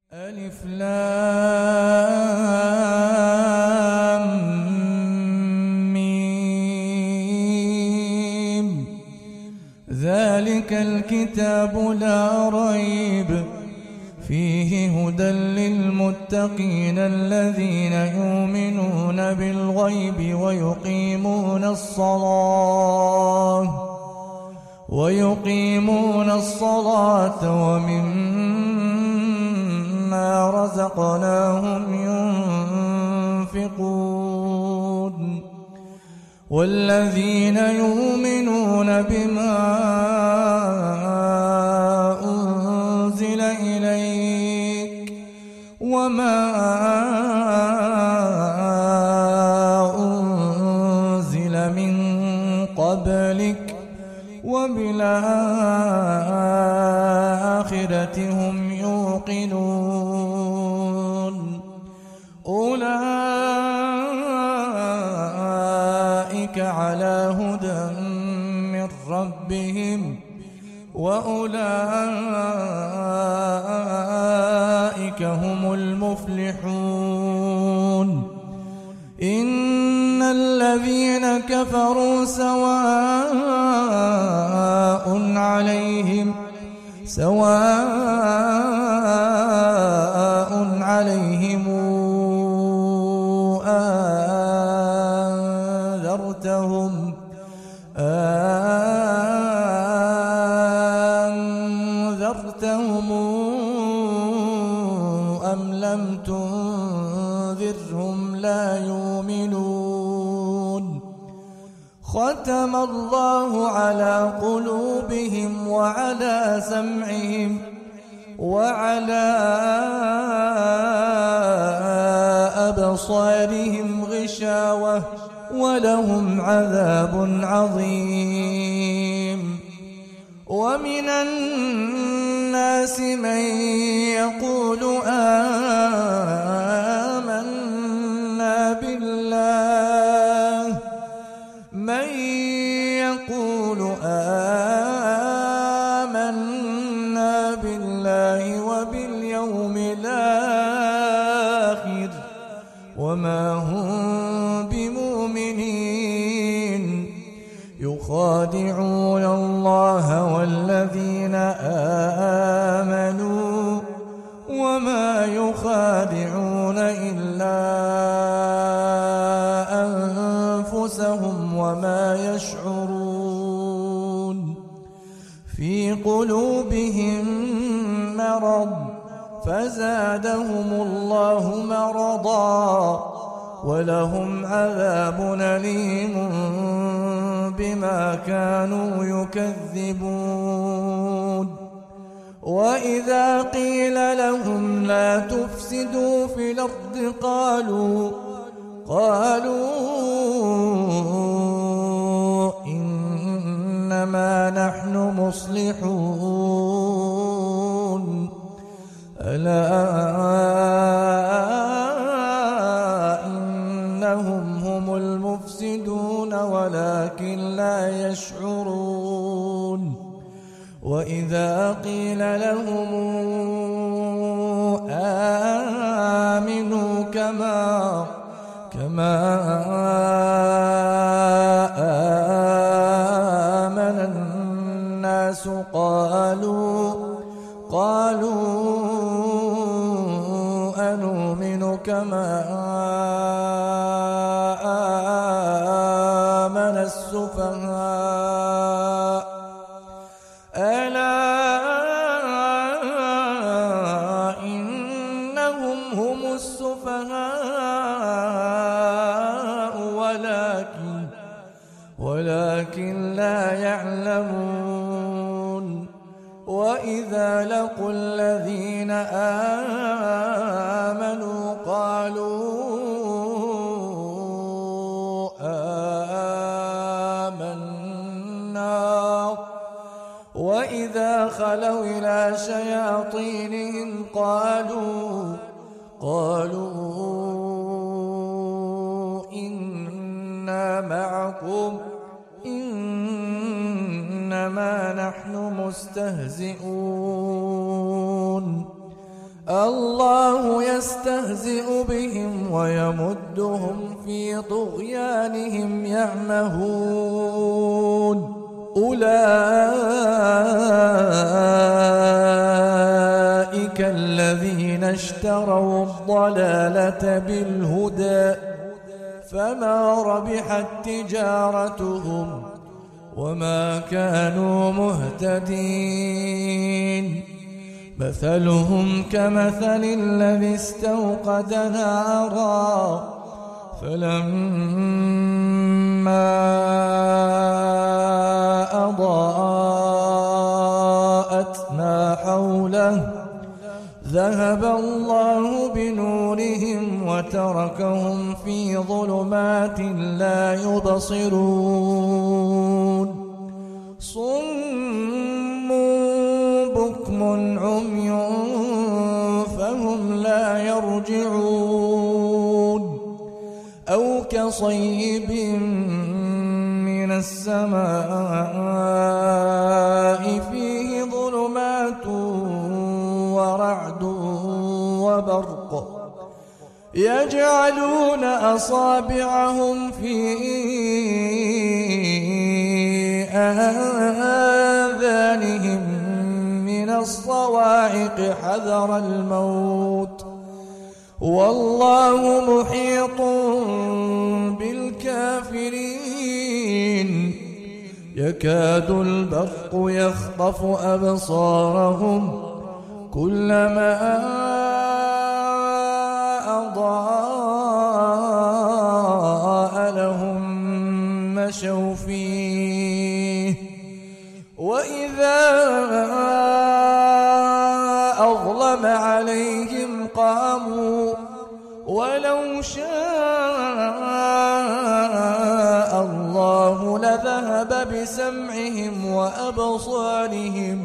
ألف لام ميم. ذلك الكتاب لا ريب فيه هدى للمتقين الذين يؤمنون بالغيب ويقيمون الصلاة ومما رزقناهم ينفقون والذين يؤمنون بما أنزل إليك وما أنزل من قبلك وبالآخرة هم يوقنون أولئك على هدى من ربهم وأولئك هم المفلحون إن الذين كفروا سواء عليهم أنذرتهم أم لم تنذرهم لا يؤمنون ختم الله على قلوبهم وعلى سمعهم وعلى أبصارهم غشاوة ولهم عذاب عظيم ومن الناس من يقول آمنا بالله وباليوم الآخر وما هم بمؤمنين يخادعون الله والذين آمنوا وما يخادعون إلا أنفسهم وما يشعرون في قلوبهم مرض فزادهم الله مرضا ولهم عذاب أليم بما كانوا يكذبون وإذا قيل لهم لا تفسدوا في الأرض قالوا إنما نحن مصلحون ألا إنهم هم المفسدون ولكن لا يشعرون وإذا قيل لهم آمنوا كما آمن الناس قالوا أنؤمن كما آمن السفهاء ألا إنهم هم السفهاء ولكن لا يعلمون وإذا لقوا الذين آمنوا قالوا آمنا وإذا خلوا إلى شياطينهم قالوا إنا معكم إنما نحن مستهزئون الله يستهزئ بهم ويمدهم في طغيانهم يعمهون أولئك الذين اشتروا الضلالة بالهدى فما ربحت تجارتهم وما كانوا مهتدين مثلهم كمثل الذي استوقد نارا فلما أضاءت ما حوله ذهب الله بنورهم وتركهم في ظلمات لا يبصرون صم بكم عمي فهم لا يرجعون أو كصيب من السماء فيه ظلمات ورعد وبرق يجعلون أصابعهم في آذانهم من الصواعق حذر الموت والله محيط بالكافرين يكاد البرق يخطف أبصارهم كلما أضاء لهم مشوا فيه وإذا أظلم عليهم قاموا ولو شاء الله لذهب بسمعهم وأبصارهم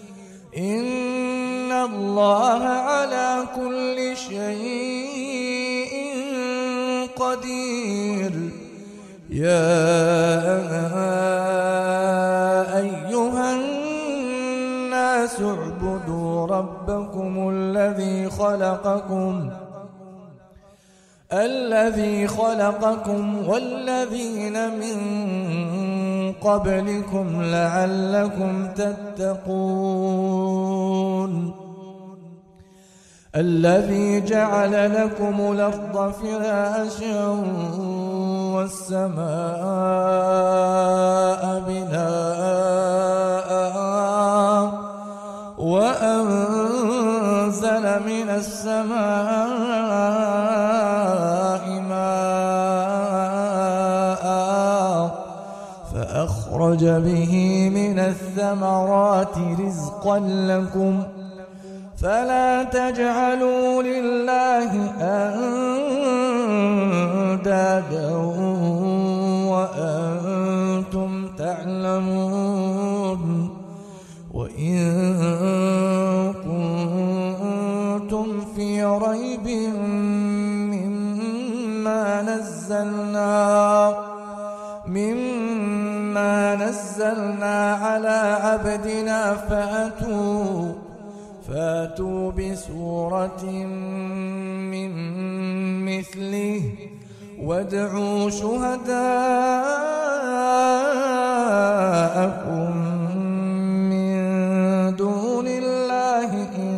إن الله على كل شيء قدير يا أيها الناس اعبدوا ربكم الذي خلقكم والذين من قبلكم لعلكم تتقون الذي جعل لكم الأرض فراشا والسماء بناء وأنزل من السماء ماء فأخرج به من الثمرات رزقا لكم فلا تجعلوا لله أندادا وأنتم تعلمون وإن كنتم في ريب مما نزلنا على عبدنا فاتوا بسورة من مثله وادعوا شهداءكم من دون الله إن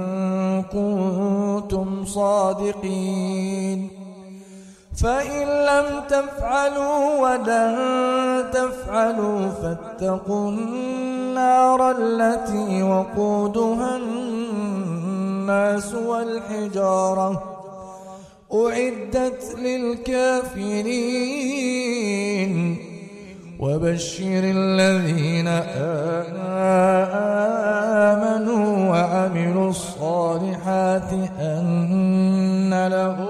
كنتم صادقين فإن لم تفعلوا ولن تفعلوا فاتقوا النار التي وقودها الناس والحجارة أعدت للكافرين وبشر الذين آمنوا وعملوا الصالحات أن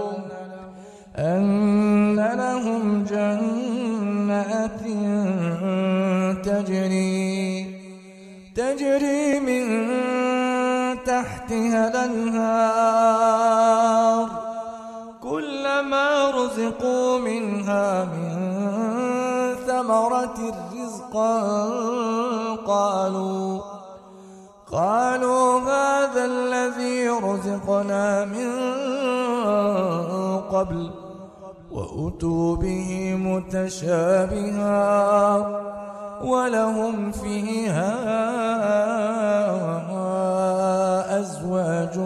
لهم جنات تجري من تحتها الأنهار كلما رزقوا منها من ثمرة رزقا قالوا هذا الذي رزقنا فريقنا من قبل وأتوا به متشابها ولهم فيها أزواج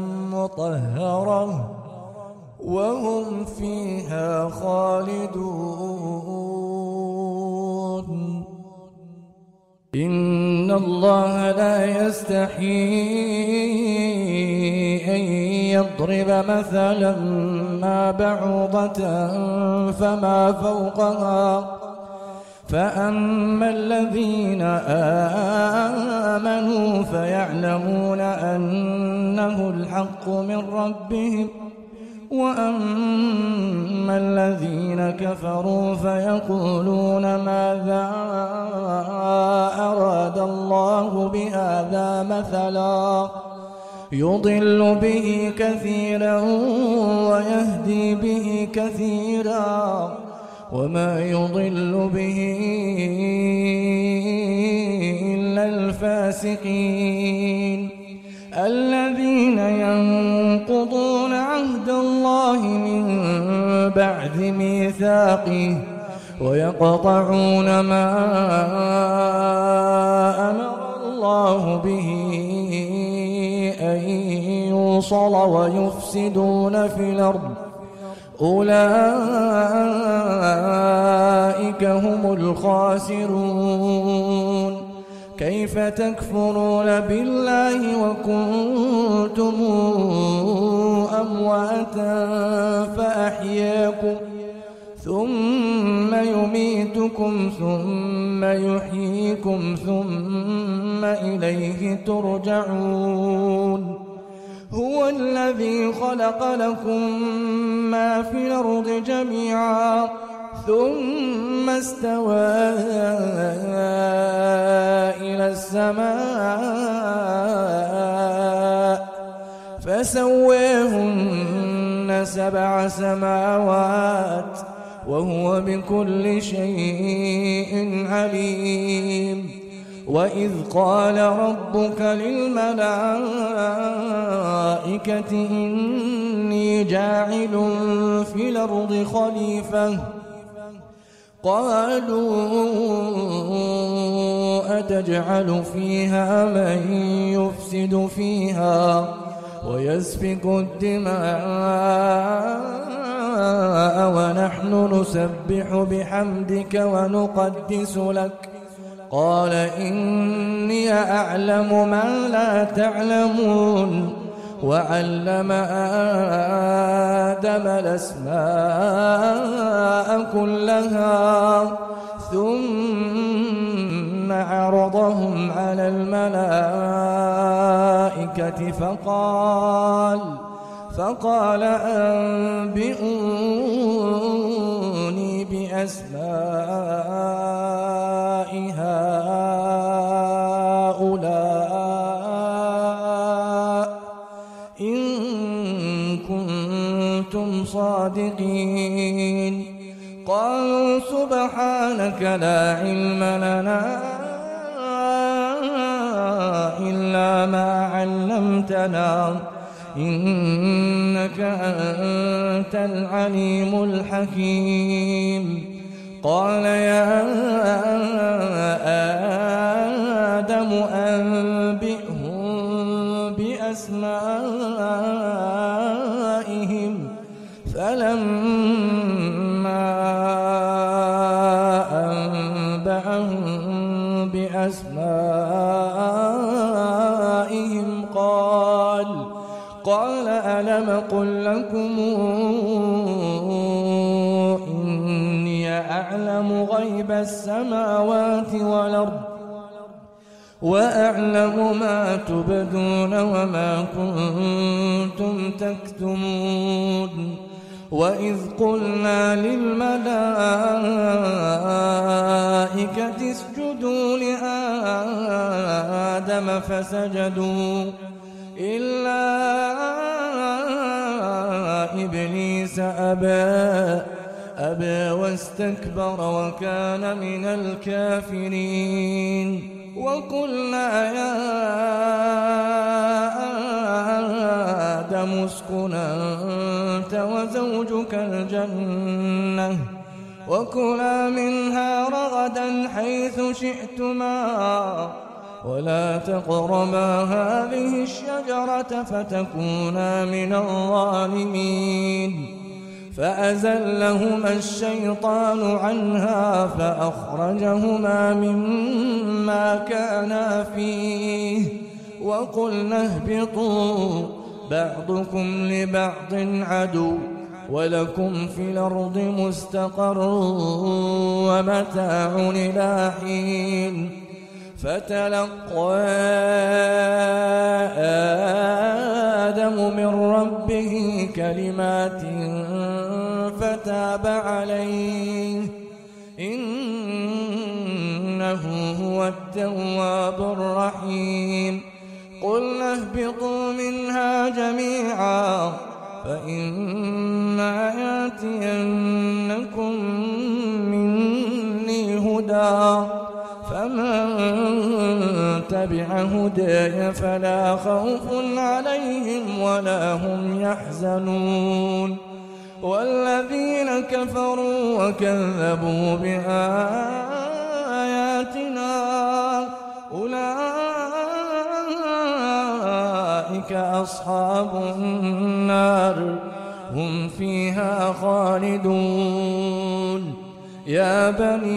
مطهرة وهم فيها خالدون إن الله لا يستحيي أن يضرب مثلا ما بعوضة فما فوقها فأما الذين آمنوا فيعلمون أنه الحق من ربهم وأما الذين كفروا فيقولون ماذا أراد الله بهذا مثلا يضل به كثيرا ويهدي به كثيرا وما يضل به إلا الفاسقين الذين ينقضون عهد الله من بعد ميثاقه ويقطعون ما أمر الله به أن يوصل ويفسدون في الأرض أولئك هم الخاسرون كيف تكفرون بالله وكنتم أمواتا فأحياكم ثم يميتكم ثم يحييكم ثم إليه ترجعون هو الذي خلق لكم ما في الأرض جميعا ثم استوى إلى السماء فسويهن 7 سماوات وهو بكل شيء عليم وإذ قال ربك للملائكة إني جاعل في الأرض خليفة قالوا أتجعل فيها من يفسد فيها ويسفك الدماء ونحن نسبح بحمدك ونقدس لك قال إني أعلم ما لا تعلمون وعلم آدم الأسماء كلها ثم عرضهم على الملائكة فقال أنبئوني بأسماء هؤلاء إن كنتم صادقين قالوا سبحانك لا علم لنا إلا ما علمتنا إنك أنت العليم الحكيم قال يا آدم أنبئهم بأسمائهم فلما أنبأهم بأسمائهم قال ألم قل لكم إني أعلم غيب السماوات والأرض وأعلم ما تبدون وما كنتم تكتمون وإذ قلنا للملائكة اسجدوا لآدم فسجدوا إلا إبليس أبى واستكبر وكان من الكافرين وقلنا يا آدم اسكن أنت وزوجك الجنة وكلا منها رغدا حيث شئتما ولا تقربا هذه الشجرة فتكونا من الظالمين فأزلهما الشيطان عنها فأخرجهما مما كانا فيه وقلنا اهبطوا بعضكم لبعض عدو ولكم في الأرض مستقر ومتاع إلى حين فتلقى آدم من ربه كلمات فتاب عليه إنه هو التواب الرحيم قلنا اهبطوا منها جميعا فإما يأتينكم مني هدى فمن تبع هداي فلا خوف عليهم ولا هم يحزنون والذين كفروا وكذبوا بآياتنا أولئك أصحاب النار هم فيها خالدون يا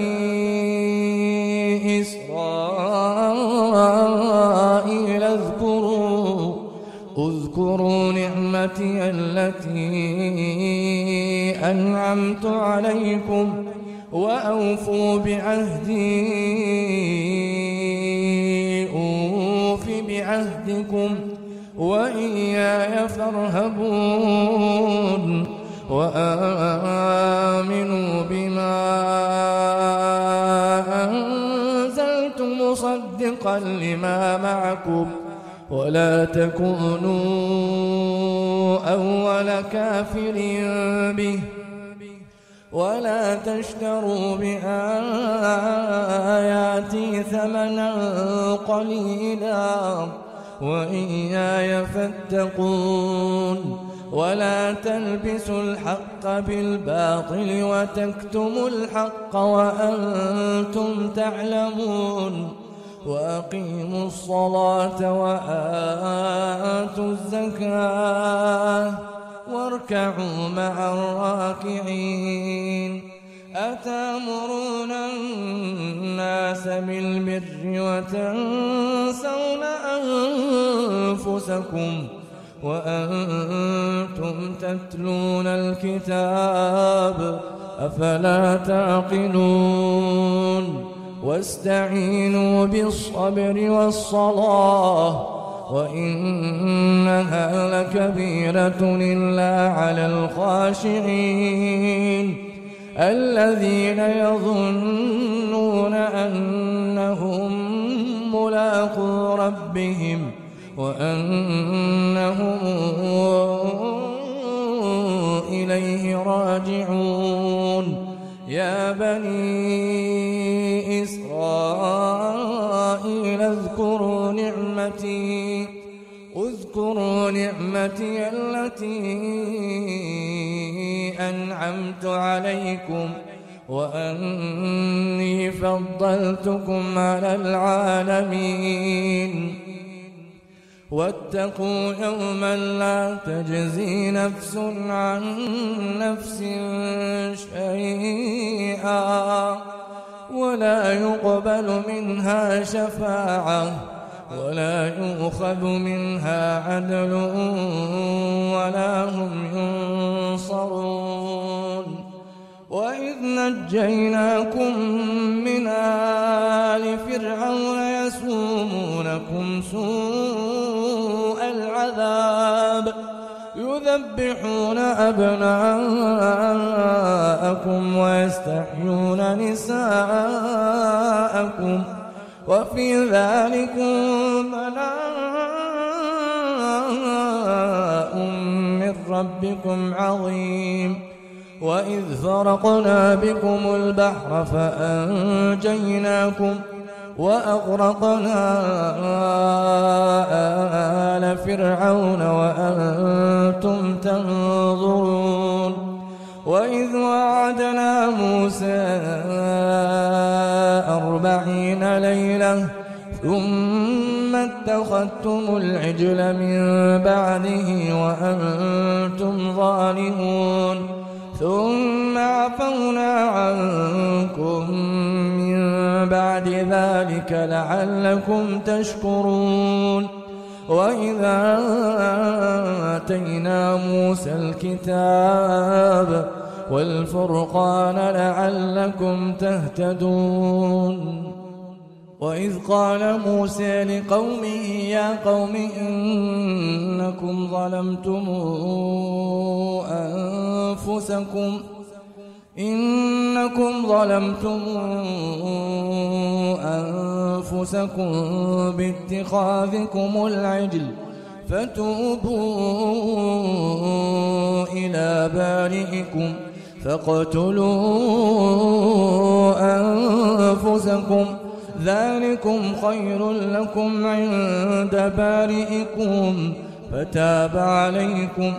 بني إسرائيل اذكروا نعمتي التي أنعمت عليكم وأوفوا بعهدي أوف بعهدكم وإياي فارهبون وآمنوا بما أنزلت مصدقا لما معكم ولا تكونوا أول كافر به ولا تشتروا بآياتي ثمنا قليلا وإياي فاتقون ولا تلبسوا الحق بالباطل وتكتموا الحق وأنتم تعلمون وأقيموا الصلاة وآتوا الزكاة واركعوا مع الراكعين أتأمرون الناس بالبر وتنسون أنفسكم وأنتم تتلون الكتاب أفلا تعقلون واستعينوا بالصبر والصلاة وإنها لكبيرة إلا على الخاشعين الذين يظنون أنهم ملاقو ربهم وأنهم إليه راجعون يا بني إسرائيل اذكروا نعمتي التي أنعمت عليكم وأني فضلتكم على العالمين واتقوا يوما لا تجزي نفس عن نفس شيئا ولا يقبل منها شفاعة ولا يؤخذ منها عدل ولا هم ينصرون وإذ نجيناكم من آل فرعون يسومونكم سوء العذاب يذبحون أبناءكم ويستحيون نساءكم وفي ذلكم بلاء من ربكم عظيم وإذ فرقنا بكم البحر وأغرقنا آل فرعون وأنتم تنظرون وإذ وعدنا موسى 40 ليلة ثم اتخذتم العجل من بعده وأنتم ظالمون ثم عفونا عنكم من بعد ذلك لعلكم تشكرون وإذا آتينا موسى الكتاب والفرقان لعلكم تهتدون وإذ قال موسى لقومه يا قوم إنكم ظلمتم أنفسكم باتخاذكم العجل فتوبوا إلى بارئكم فاقتلوا أنفسكم ذلكم خير لكم عند بارئكم فتاب عليكم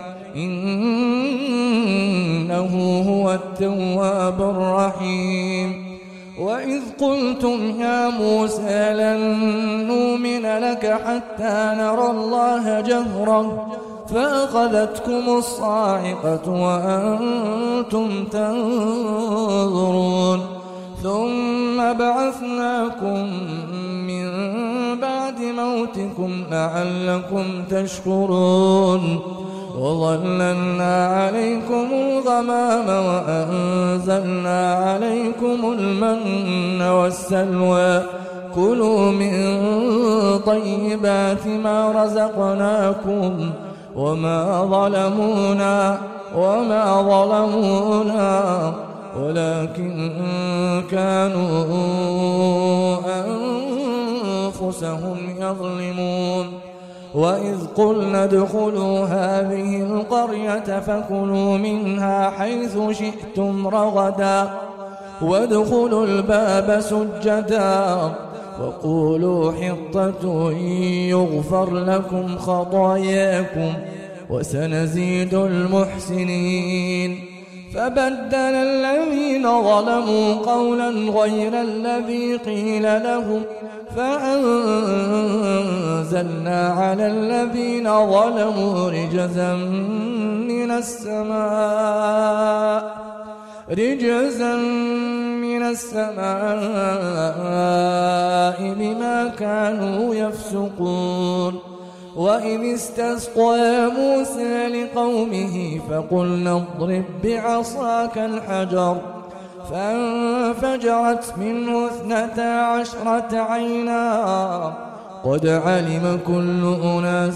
إنه هو التواب الرحيم وإذ قلتم يا موسى لن نؤمن لك حتى نرى الله جهرة فأخذتكم الصاعقة وأنتم تنظرون ثم بعثناكم من بعد موتكم لعلكم تشكرون وظللنا عليكم الغمام وأنزلنا عليكم المن والسلوى كلوا من طيبات ما رزقناكم وما ظلمونا ولكن كانوا أنفسهم يظلمون وإذ قلنا ادخلوا هذه القرية فكلوا منها حيث شئتم رغدا وادخلوا الباب سجدا وقولوا حطة يغفر لكم خطاياكم وسنزيد المحسنين فبدل الذين ظلموا قولا غير الذي قيل لهم فأنزلنا على الذين ظلموا رجزا من السماء بما كانوا يفسقون وإذ استسقى موسى لقومه فقلنا اضرب بعصاك الحجر فانفجرت منه 12 عينا قد علم كل أناس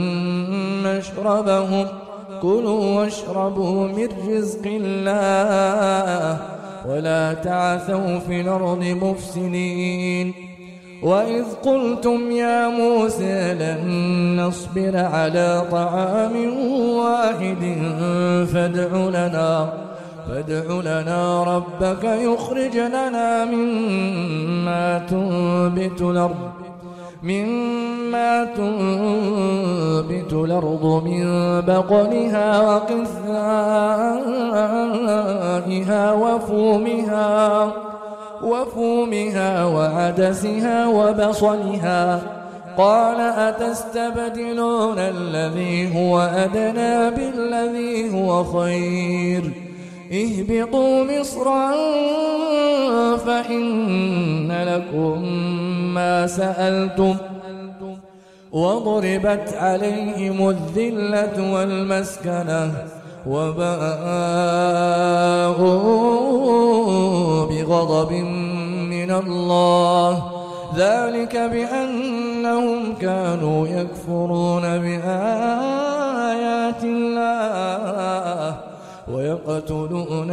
مشربهم كلوا واشربوا من رزق الله ولا تعثوا في الأرض مفسدين وإذ قلتم يا موسى لن نصبر على طعام واحد فادع لنا ربك يخرج لنا مما تنبت الأرض من بقلها وقثائها وفومها وعدسها وبصلها قال أتستبدلون الذي هو أدنى بالذي هو خير اهبطوا مصرا فإن لكم ما سألتم وضربت عليهم الذلة والمسكنة وباءوا بغضب من الله ذلك بأنهم كانوا يكفرون بآيات الله ويقتلون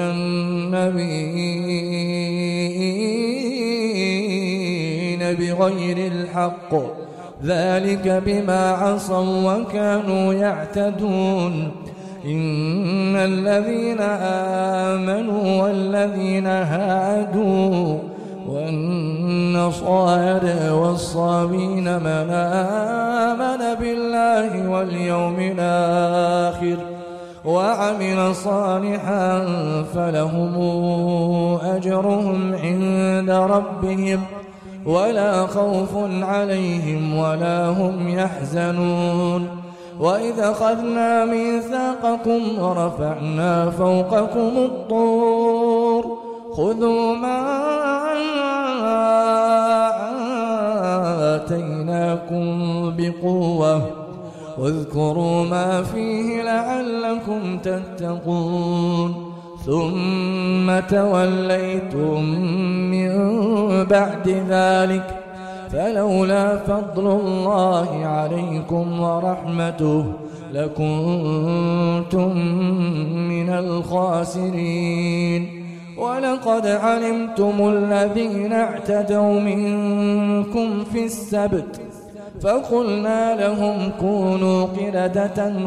النبيين بغير الحق ذلك بما عصوا وكانوا يعتدون إن الذين آمنوا والذين هادوا والنصارى النصارى والصابين من آمن بالله واليوم الآخر وعمل صالحا فلهم أجرهم عند ربهم ولا خوف عليهم ولا هم يحزنون. وإذا أخذنا ميثاقكم ورفعنا فوقكم الطور خذوا ما آتيناكم بقوة واذكروا ما فيه لعلكم تتقون ثم توليتم من بعد ذلك فلولا فضل الله عليكم ورحمته لكنتم من الخاسرين. ولقد علمتم الذين اعتدوا منكم في السبت فقلنا لهم كونوا قردة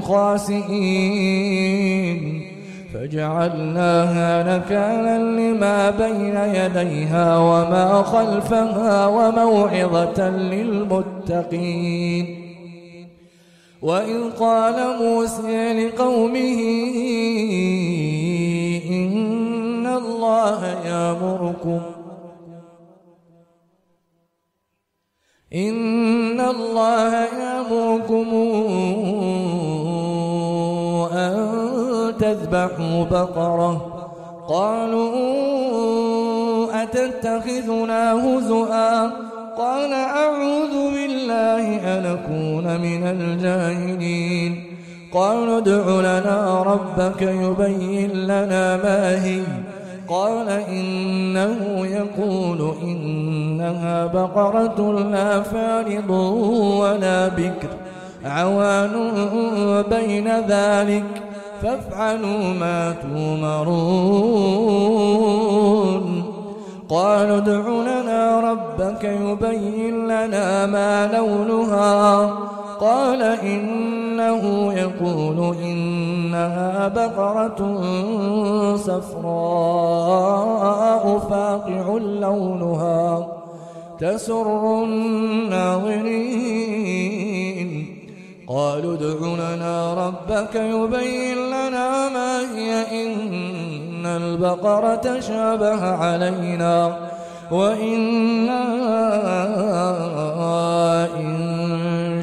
خاسئين فجعلناها نكالا لما بين يديها وما خلفها وموعظة للمتقين. وإذ قال موسى لقومه إن الله يأمركم أن تذبحوا بقرة قالوا أتتخذنا هزؤا قال أعوذ بالله أن أكون من الجاهلين. قالوا ادع لنا ربك يبين لنا ما هي قال إنه يقول إنها بقرة لا فارض ولا بكر عوان بين ذلك فافعلوا ما تؤمرون. قالوا ادع لنا ربك يبين لنا ما لونها قال إنه يقول إنها بقرة صفراء فاقع لونها تسر الناظرين. قالوا ادع لنا ربك يبين لنا ما هي إن البقرة شابه علينا وإنا إن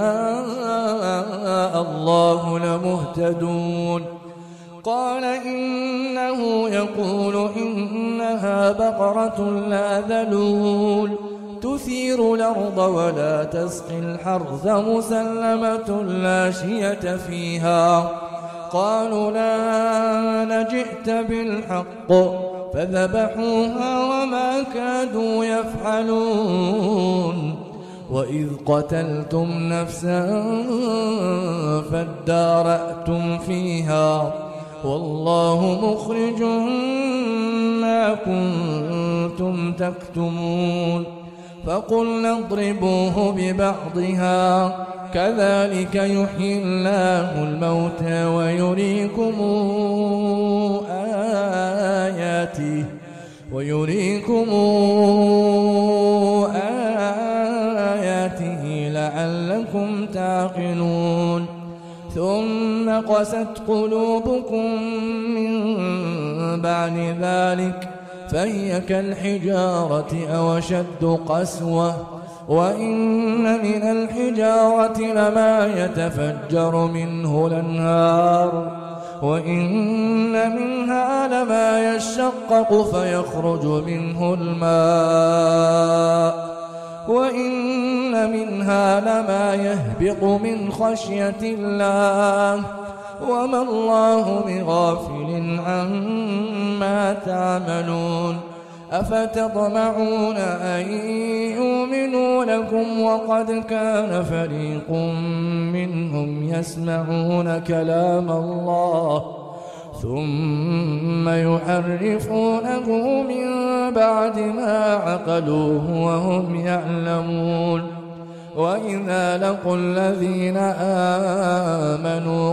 شاء الله لمهتدون. قال إنه يقول إنها بقرة لا ذلول تثير الأرض ولا تسقي الحرث مسلمة لا شية فيها. قالوا لا جئت بالحق فذبحوها وما كادوا يفعلون. وإذ قتلتم نفسا فادارأتم فيها والله مخرج ما كنتم تكتمون. فقلنا اضربوه ببعضها كذلك يحيي الله الموتى ويريكم آياته لعلكم تعقلون. ثم قست قلوبكم من بعد ذلك فهي كالحجارة أو أشد قسوة وإن من الحجارة لما يتفجر منه الأنهار وإن منها لما يشقق فيخرج منه الماء وإن منها لما يهبط من خشية الله وما الله بغافل عما تعملون. أفتطمعون أن يؤمنوا لكم وقد كان فريق منهم يسمعون كلام الله ثم يحرفونه من بعد ما عقلوه وهم يعلمون. وإذا لقوا الذين آمنوا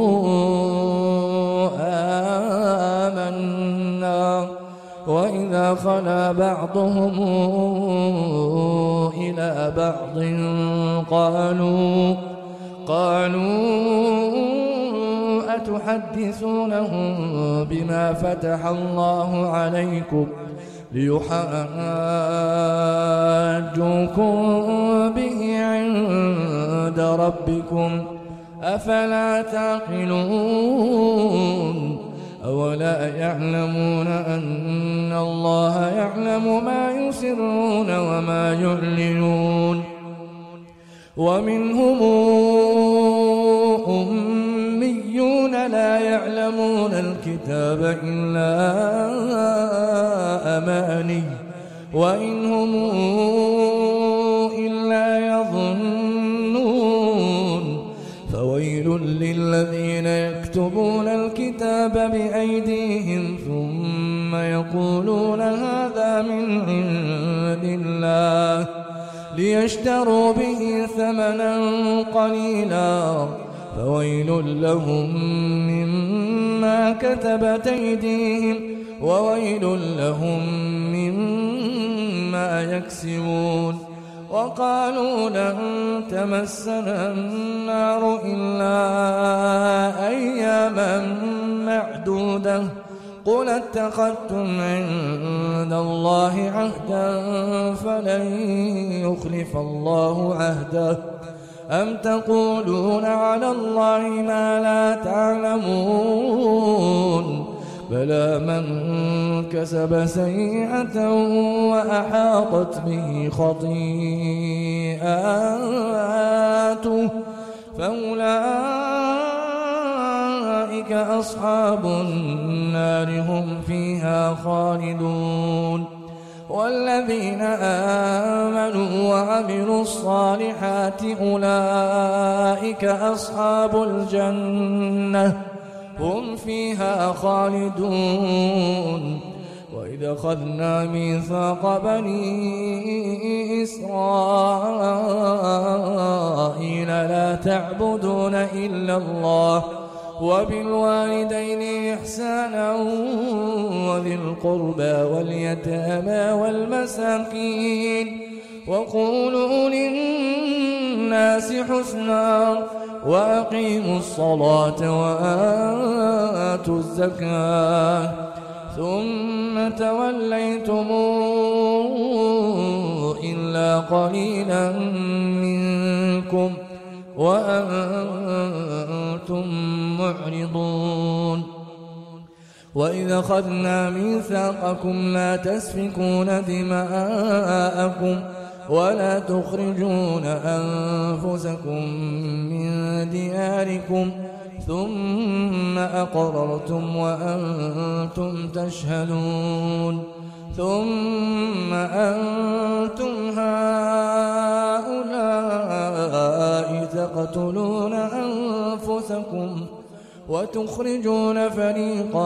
قالوا آمنا وإذا وإذا خلا بعضهم إلى بعض قالوا أتحدثونهم بما فتح الله عليكم ليحاجوكم به عند ربكم أفلا تعقلون أولا يعلمون أن الله يعلم ما يسرون وما يعلنون ومنهم أميون لا يعلمون الكتاب إلا أماني وإن هم إلا يظنون فويل للذين يكتبون الكتاب بأيديهم ثم يقولون هذا من عند الله ليشتروا به ثمنا قليلا فويل لهم مما كتبت أيديهم وويل لهم مما يكسبون وقالوا لن تمسنا النار إلا أياما معدودة قل اتخذتم عند الله عهدا فلن يخلف الله عهده أم تقولون على الله ما لا تعلمون بلى من كسب سيئة وأحاطت به خطيئاته فأولئك أصحاب النار هم فيها خالدون والذين آمنوا وعملوا الصالحات أولئك أصحاب الجنة هم فيها خالدون وإذا أخذنا ميثاق بني إسرائيل لا تعبدون إلا الله وبالوالدين إحسانا وذي القربى واليتامى والمساكين وقولوا للناس حسنا وأقيموا الصلاة وآتوا الزكاة ثم توليتم إلا قليلا منكم وأنتم معرضون وإذا أخذنا ميثاقكم لا تسفكون دماءكم ولا تخرجون أنفسكم من دياركم ثم أقررتم وأنتم تشهدون ثم أنتم هؤلاء تقتلون أنفسكم وتخرجون فريقا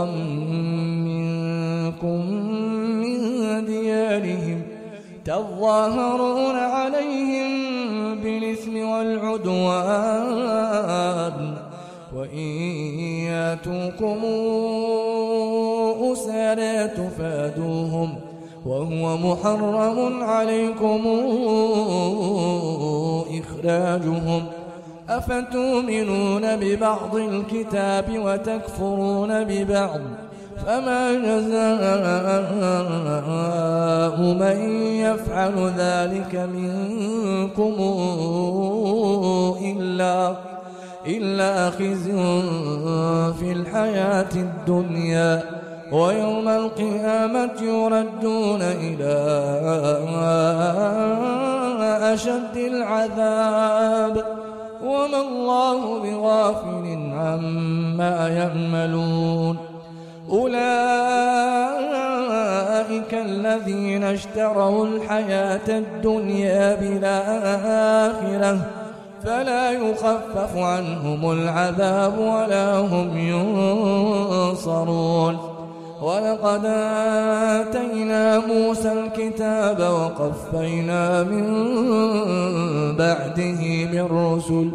منكم من ديارهم تظاهرون عليهم بالإثم والعدوان وإن ياتوكم أسارى تفادوهم وهو محرم عليكم إخراجهم أفتؤمنون ببعض الكتاب وتكفرون ببعض فما جزاء من يفعل ذلك منكم إلا خزي في الحياة الدنيا ويوم القيامة يردون إلى أشد العذاب وما الله بغافل عما يعملون أولئك الذين اشتروا الحياة الدنيا بالآخرة فلا يخفف عنهم العذاب ولا هم ينصرون ولقد آتينا موسى الكتاب وقفينا من بعده بالرسل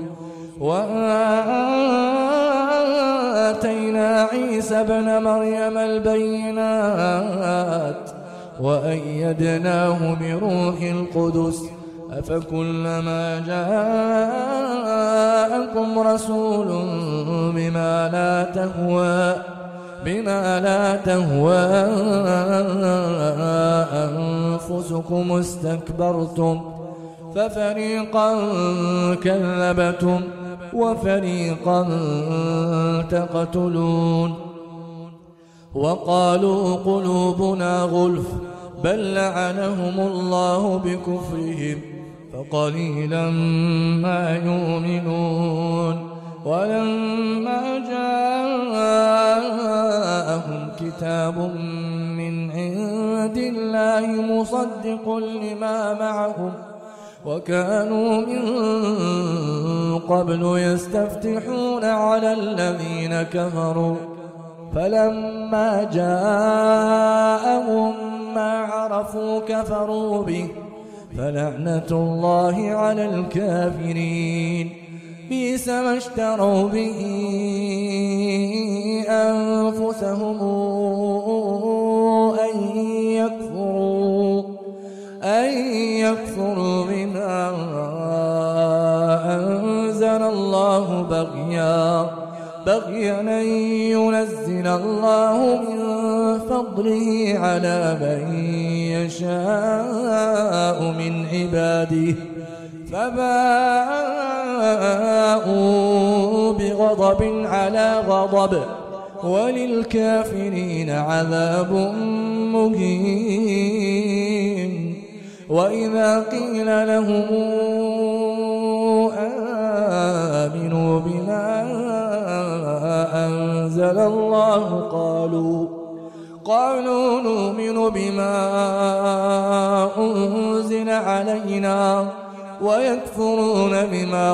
وآتينا عيسى ابن مريم البينات وأيدناه بروح القدس أفكلما جاءكم رسول بما لا تهوى أنفسكم استكبرتم ففريقا كذبتم وفريقا تقتلون وقالوا قلوبنا غلف بل لعنهم الله بكفرهم فقليلا ما يؤمنون ولما جاءهم كتاب من عند الله مصدق لما معهم وكانوا من قبل يستفتحون على الذين كفروا فلما جاءهم ما عرفوا كفروا به فلعنة الله على الكافرين بئس ما اشتروا به أنفسهم أن يكفروا بما أنزل الله بغيا أن ينزل الله من فضله على من يشاء من عباده فباءوا بغضب على غضب وللكافرين عذاب مهين وإذا قيل لهم آمنوا بما أنزل الله قالوا نؤمن بما أنزل علينا ويكفرون بما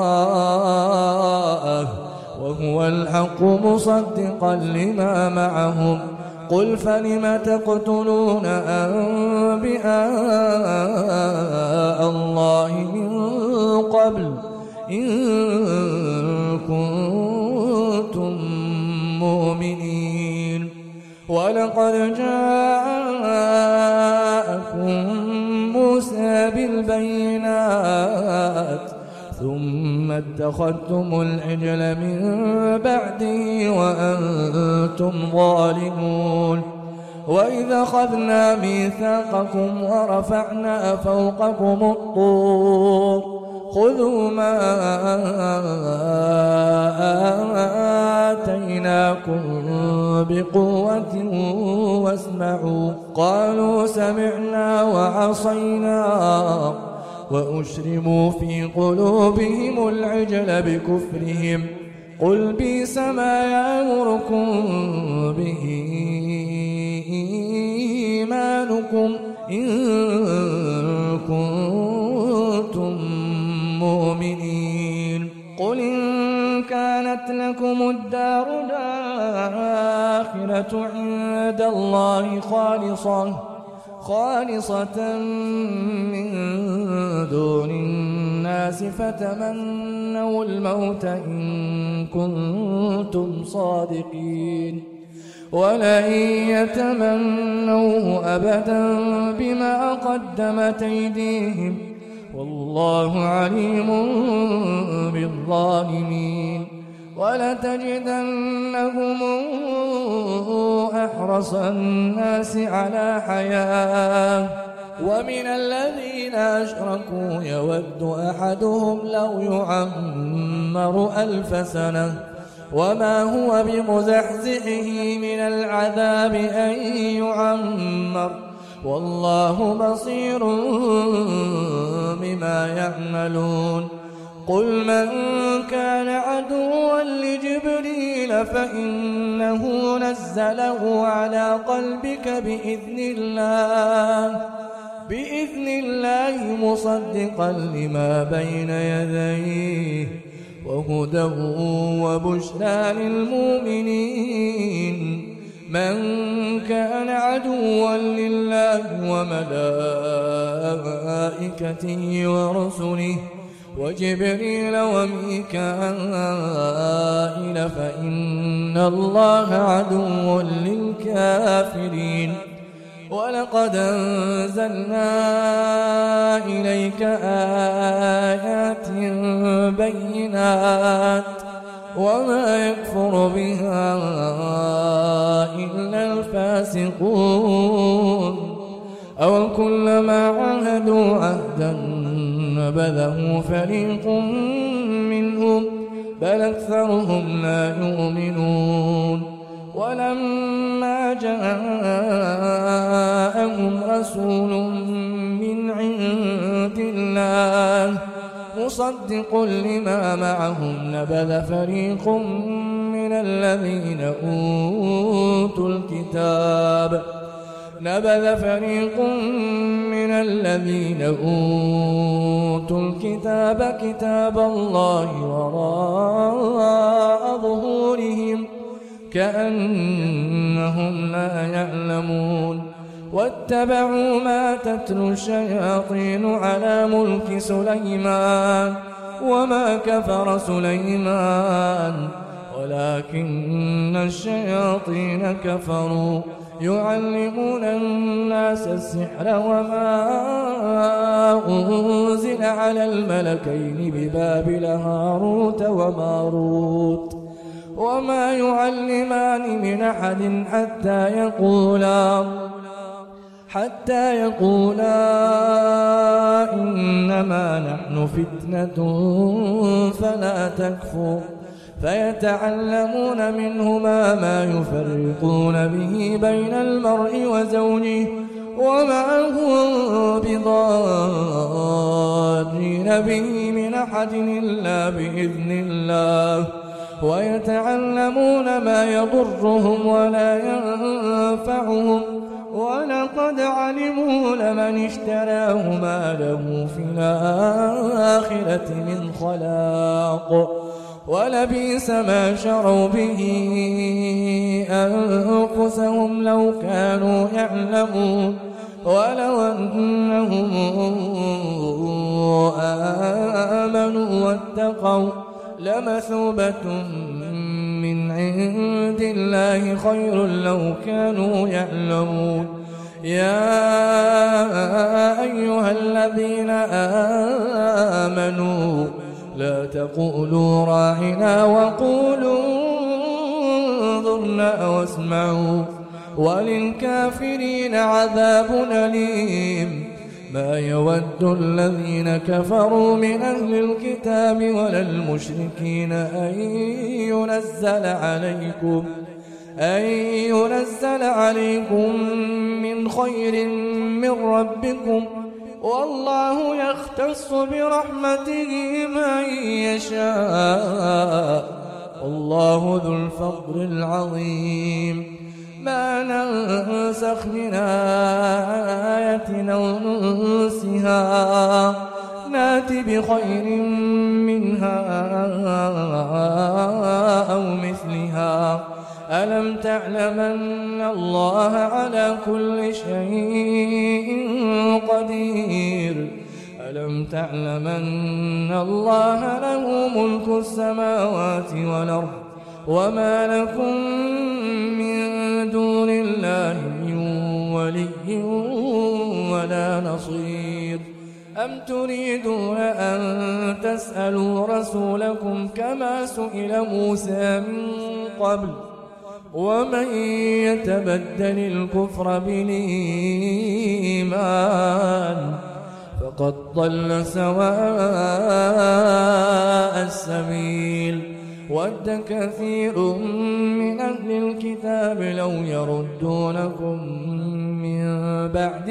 وراءه وهو الحق مصدقا لما معهم قل فلم تقتلون أنبياء الله من قبل إن كنتم مؤمنين ولقد جاءكم موسى بالبينات ثم اتخذتم العجل من بعده وأنتم ظالمون وإذا أخذنا ميثاقكم ورفعنا فوقكم الطور خذوا ما آتيناكم بقوة واسمعوا قالوا سمعنا وعصينا وأشربوا في قلوبهم العجل بكفرهم قل بئس ما يأمركم به إيمانكم إن كنتم مؤمنين قل إن كانت لكم الدار الآخرة عند الله خالصة من دون الناس فتمنوا الموت إن كنتم صادقين ولن يتمنوه أبدا بما قدمت أيديهم والله عليم بالظالمين ولتجدنهم أحرص الناس على حياة ومن الذين أشركوا يود أحدهم لو يعمر 1000 سنة وما هو بمزحزحه من العذاب أن يعمر والله بصير بما يعملون قل من كان عدوا لجبريل فإنه نزله على قلبك بإذن الله مصدقا لما بين يديه وهدى وبشرى للمؤمنين من كان عدوا لله وملائكته ورسله وجبريل وميكائيل فإن الله عدو للكافرين ولقد أنزلنا إليك آيات بينات وما يكفر بها إلا الفاسقون أو كلما عاهدوا عهدا نبذه فريق منهم بل أكثرهم لا يؤمنون ولما جاءهم رسول من عند الله مصدق لما معهم نبذ فريق من الذين أوتوا الكتاب كتاب الله وراء ظهورهم كأنهم لا يعلمون واتبعوا ما تتلو الشياطين على ملك سليمان وما كفر سليمان ولكن الشياطين كفروا يعلمون الناس السحر وما أنزل على الملكين ببابل هاروت وماروت وما يعلمان من أحد حتى يقولا إنما نحن فتنة فلا تكفر فيتعلمون منهما ما يفرقون به بين المرء وزوجه وما هم بضارين به من أحد إلا بإذن الله ويتعلمون ما يضرهم ولا ينفعهم ولقد علموا لمن اشتراه ما له في الآخرة من خلاق ولبئس ما شروا به أنفسهم لو كانوا يعلمون ولو أنهم آمنوا واتقوا لمثوبة من عند الله خير لو كانوا يعلمون يا أيها الذين آمنوا لا تقولوا راعنا وقولوا انظرنا واسمعوا وللكافرين عذاب أليم ما يود الذين كفروا من أهل الكتاب ولا المشركين أن ينزل عليكم من خير من ربكم والله يختص برحمته من يشاء والله ذو الفضل العظيم ما ننسخ من آية أو ننسها نات بخير منها أو مثلها ألم تعلم أن الله على كل شيء قدير ألم تعلم أن الله له ملك السماوات والأرض وما لكم من دون الله من ولي ولا نصير أم تريدون أن تسألوا رسولكم كما سئل موسى من قبل ومن يتبدل الكفر بالإيمان فقد ضل سواء السبيل ود كثير من أهل الكتاب لو يردونكم من بعد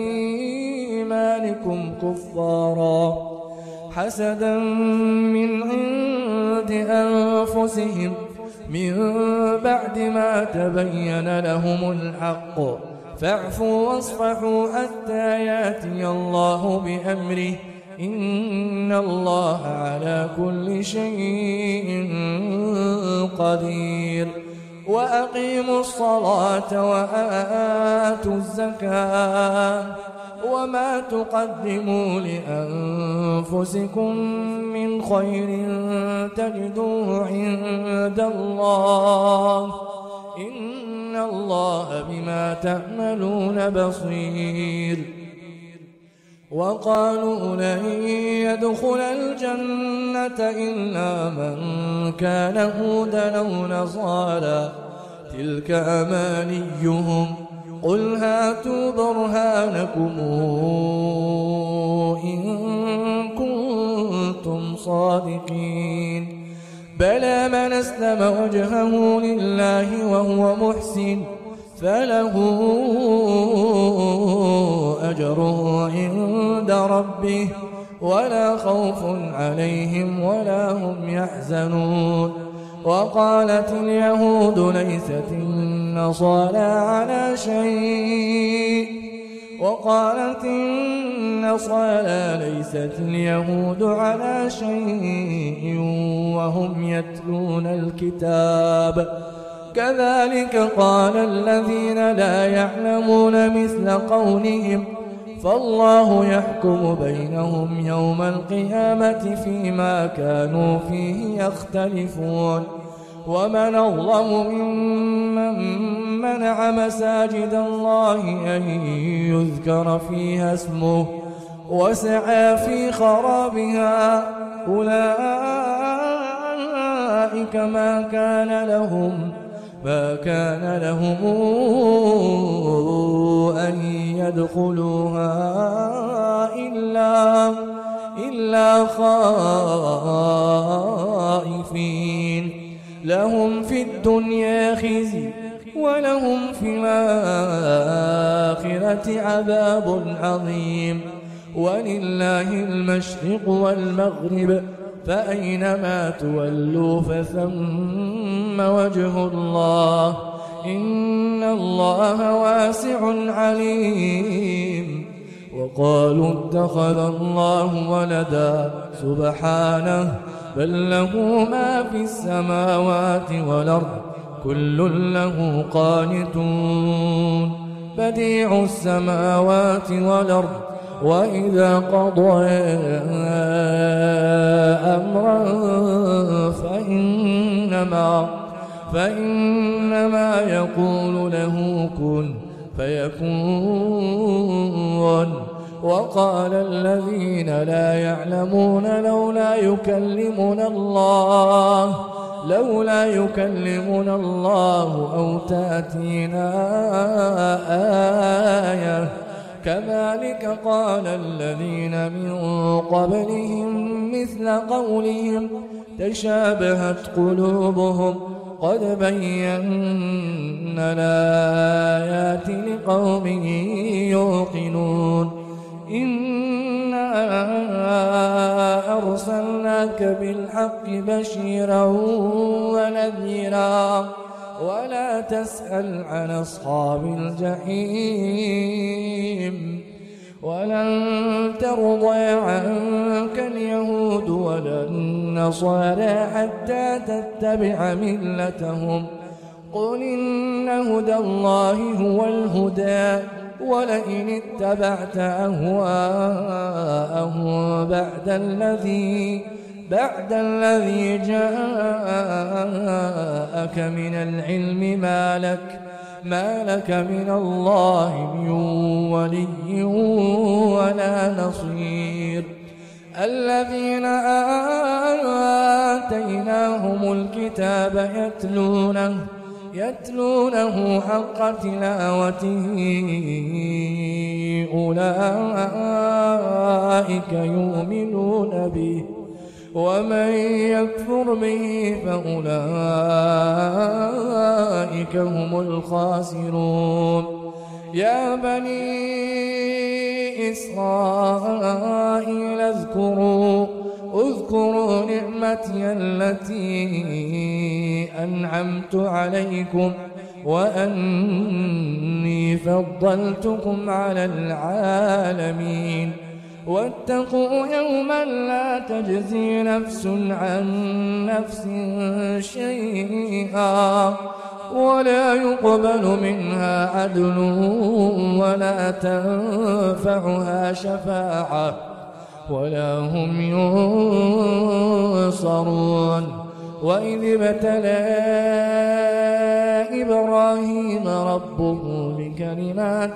إيمانكم كفارا حسدا من عند أنفسهم من بعد ما تبين لهم الحق فاعفوا واصفحوا حتى يأتي الله بأمره إن الله على كل شيء قدير وأقيموا الصلاة وآتوا الزكاة وما تقدموا لأنفسكم من خير تجدوه عند الله إن الله بما تعملون بصير. وقالوا لن يدخل الجنة إلا من كان هودا أو نصارى تلك أمانيهم قل هاتوا برهانكم إن كنتم صادقين. بلى من أسلم وجهه لله وهو محسن فله أجره عند ربه ولا خوف عليهم ولا هم يحزنون. وقالت اليهود ليست النصارى على شيء وقالت النصارى ليست اليهود على شيء وهم يتلون الكتاب كذلك قال الذين لا يعلمون مثل قولهم فالله يحكم بينهم يوم القيامة فيما كانوا فيه يختلفون. ومن أظلم ممن منع مساجد الله أن يذكر فيها اسمه وسعى في خرابها أولئك ما كان لهم أن يدخلوها إلا خائفين. لهم في الدنيا خزي ولهم في الآخرة عذاب عظيم. ولله المشرق والمغرب فأينما تولوا فثم وجه الله إن الله واسع عليم. وقالوا اتخذ الله ولدا سبحانه بل له ما في السماوات والأرض كل له قانتون. بديع السماوات والأرض وإذا قضى أمرا فإنما يقول له كن فيكون. وقال الذين لا يعلمون لولا يكلمنا الله أو تأتينا آية كذلك قال الذين من قبلهم مثل قولهم تشابهت قلوبهم قد بينا الآيات لقوم يوقنون. إنا أرسلناك بالحق بشيرا ونذيرا ولا تسأل عن أصحاب الجحيم. ولن ترضى عنك اليهود ولا النصارى حتى تتبع ملتهم قل إن هدى الله هو الهدى ولئن اتبعت أهواءهم بعد الذي جاءك من العلم ما لك من الله من ولي ولا نصير. الذين آتيناهم الكتاب يتلونه حق تلاوته أولئك يؤمنون به ومن يكفر به فأولئك هم الخاسرون. يا بني إسرائيل اذكروا نعمتي التي أنعمت عليكم وأني فضلتكم على العالمين. واتقوا يوما لا تجزي نفس عن نفس شيئا ولا يقبل منها عدل ولا تنفعها شفاعة ولا هم ينصرون. وإذ ابتلى إبراهيم ربه بكلمات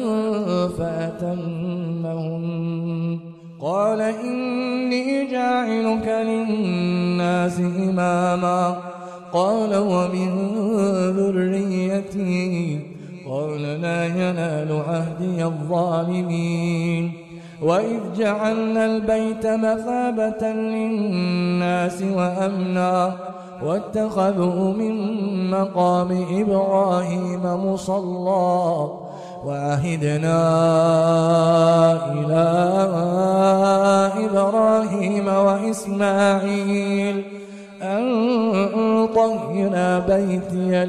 فأتمهن قال إني جاعلك للناس إماما قال ومن ذريتي قال لا ينال عهدي الظالمين وإذ جعلنا البيت مثابة للناس وأمنا واتخذوا من مقام إبراهيم مصلى وعهدنا إلى إبراهيم وإسماعيل أن طهر بيتي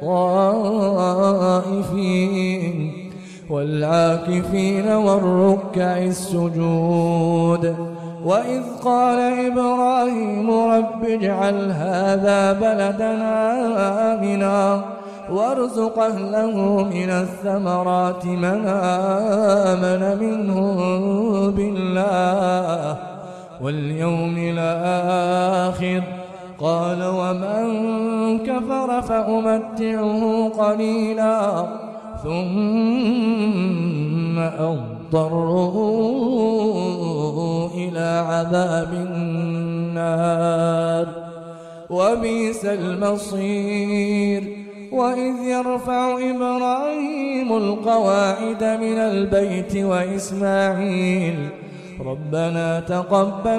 للطائفين والعاكفين والركع السجود وإذ قال إبراهيم رب اجعل هذا بلدنا آمنا وارزق أهله من الثمرات من آمن منهم بالله واليوم الآخر قال ومن كفر فأمتعه قليلا ثم أضطره إلى عذاب النار وبئس المصير وإذ يرفع إبراهيم القواعد من البيت وإسماعيل ربنا تقبل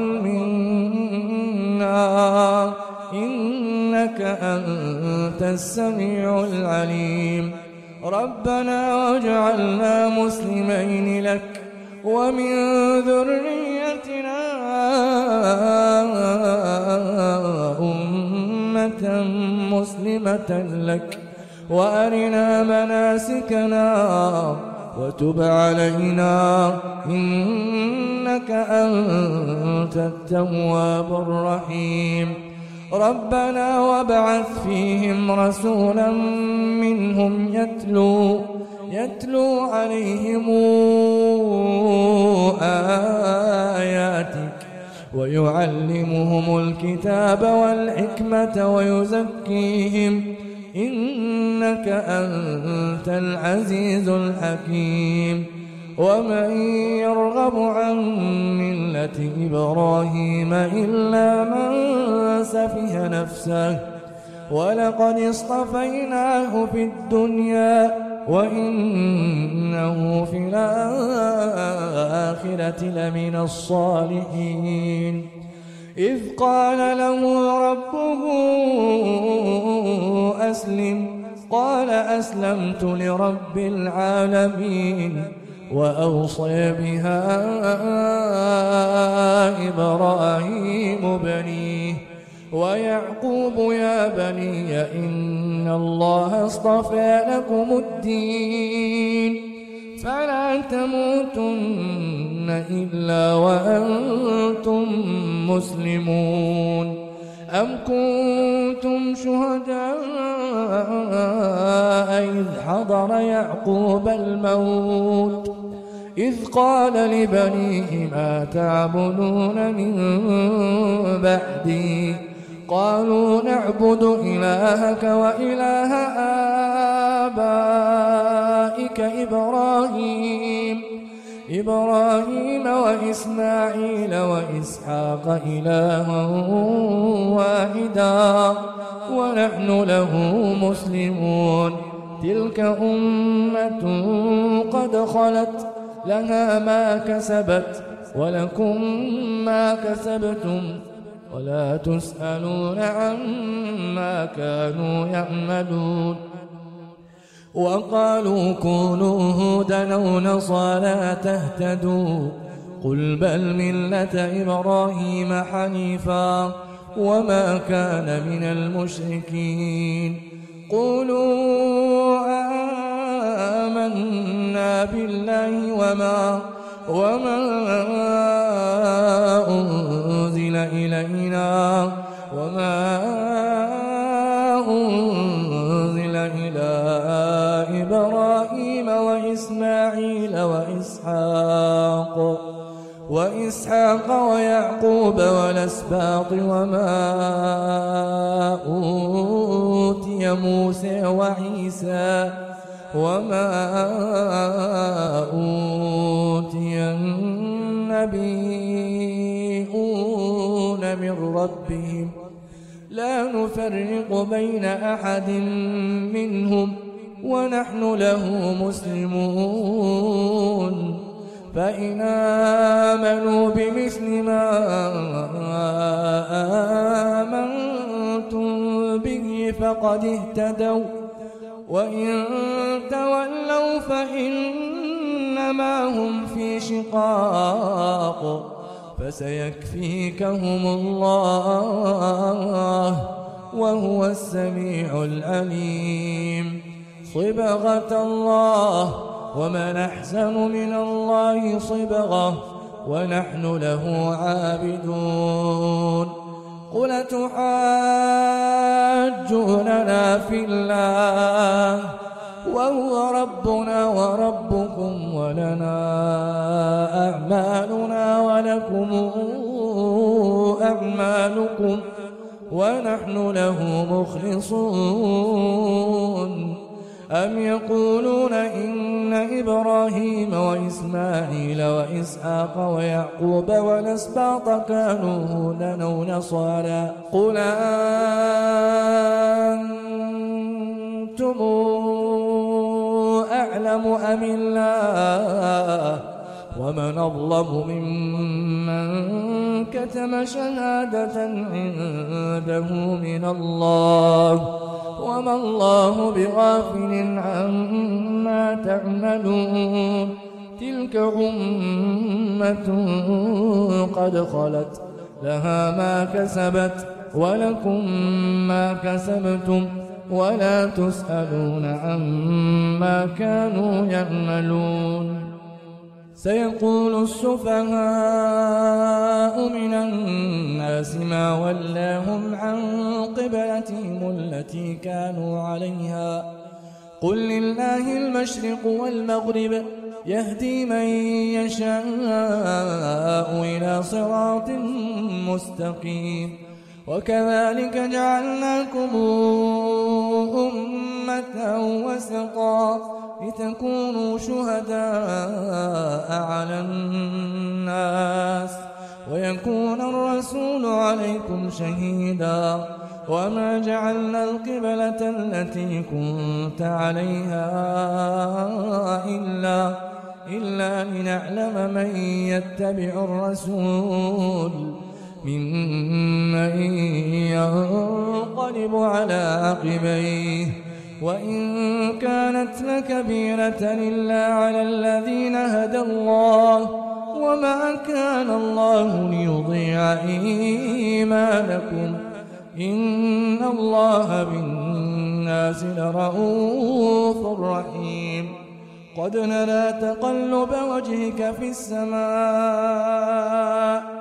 منا إنك أنت السميع العليم ربنا واجعلنا مسلمين لك ومن ذريتنا أمة مسلمة لك وأرنا مناسكنا وتب علينا إنك أنت التواب الرحيم ربنا وابعث فيهم رسولا منهم يتلو عليهم آياتك ويعلمهم الكتاب والحكمة ويزكيهم إنك أنت العزيز الحكيم ومن يرغب عن ملة إبراهيم إلا من سفه نفسه ولقد اصطفيناه في الدنيا وإنه في الآخرة لمن الصالحين إذ قال له ربه أسلم قال أسلمت لرب العالمين وأوصي بها إبراهيم بنيه ويعقوب يا بني إن الله اصطفى لكم الدين فلا تموتن إلا وأنتم مسلمون أم كنتم شهداء إذ حضر يعقوب الموت إذ قال لبنيه ما تعبدون من بعدي قالوا نعبد إلهك وإله آبائك إبراهيم وإسماعيل وإسحاق إلها واحدا ونحن له مسلمون تلك أمة قد خلت لها ما كسبت ولكم ما كسبتم ولا تسألون عما كانوا يعملون وقالوا كونوا هودا أو نصارى تهتدوا قل بل ملة إبراهيم حنيفا وما كان من المشركين قولوا آمنا بالله وما أنزل إلينا وما أنزل إلى إبراهيم وإسماعيل وإسحاق ويعقوب والأسباط وما أوتي موسى وما أوتي النبيون من ربهم لا نفرق بين أحد منهم ونحن له مسلمون فإن آمنوا بمثل ما آمنتم به فقد اهتدوا وإن تولوا فإنما هم في شقاق فسيكفيكهم الله وهو السميع العليم صبغة الله ومن أحسن من الله صبغة ونحن له عابدون قل تحاجوننا في الله وهو ربنا وربكم ولنا أعمالنا ولكم أعمالكم ونحن له مخلصون أم يقولون إن إبراهيم وإسماعيل وإسحاق ويعقوب والأسباط كانوا هودا أو نصارى قل أنتم أعلم أم الله ومن أظلم ممن كتم شهادة عنده من الله وما الله بغافل عما تعملون تلك أمة قد خلت لها ما كسبت ولكم ما كسبتم ولا تسألون عما كانوا يعملون سيقول السفهاء من الناس ما ولاهم عن قبلتهم التي كانوا عليها قل لله المشرق والمغرب يهدي من يشاء إلى صراط مستقيم وكذلك جعلناكم أمة وسطا لتكونوا شهداء على الناس ويكون الرسول عليكم شهيدا وما جعلنا القبلة التي كنت عليها إلا لنعلم من يتبع الرسول ممن ينقلب على عقبيه وإن كانت لكبيرة إلا على الذين هدى الله وما كان الله ليضيع إيمانكم إن الله بالناس لرءوف رحيم قد نرى تقلب وجهك في السماء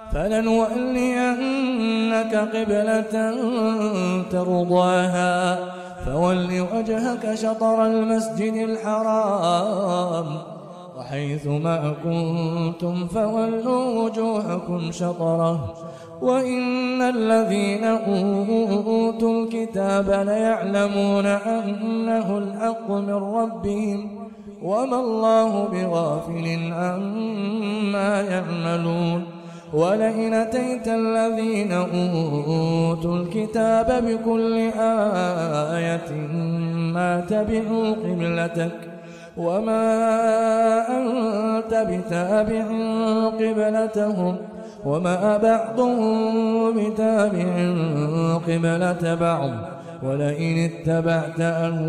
فلنولينك قبلة ترضاها فول وجهك شطر المسجد الحرام وحيث ما كنتم فولوا وجوهكم شطره وإن الذين أوتوا الكتاب ليعلمون أنه الحق من ربهم وما الله بغافل عما يعملون ولئن أتيت الذين أوتوا الكتاب بكل آية ما تبعوا قبلتك وما أنت بتابع قبلتهم وما بعضهم بتابع قبلة بعض ولئن اتبعت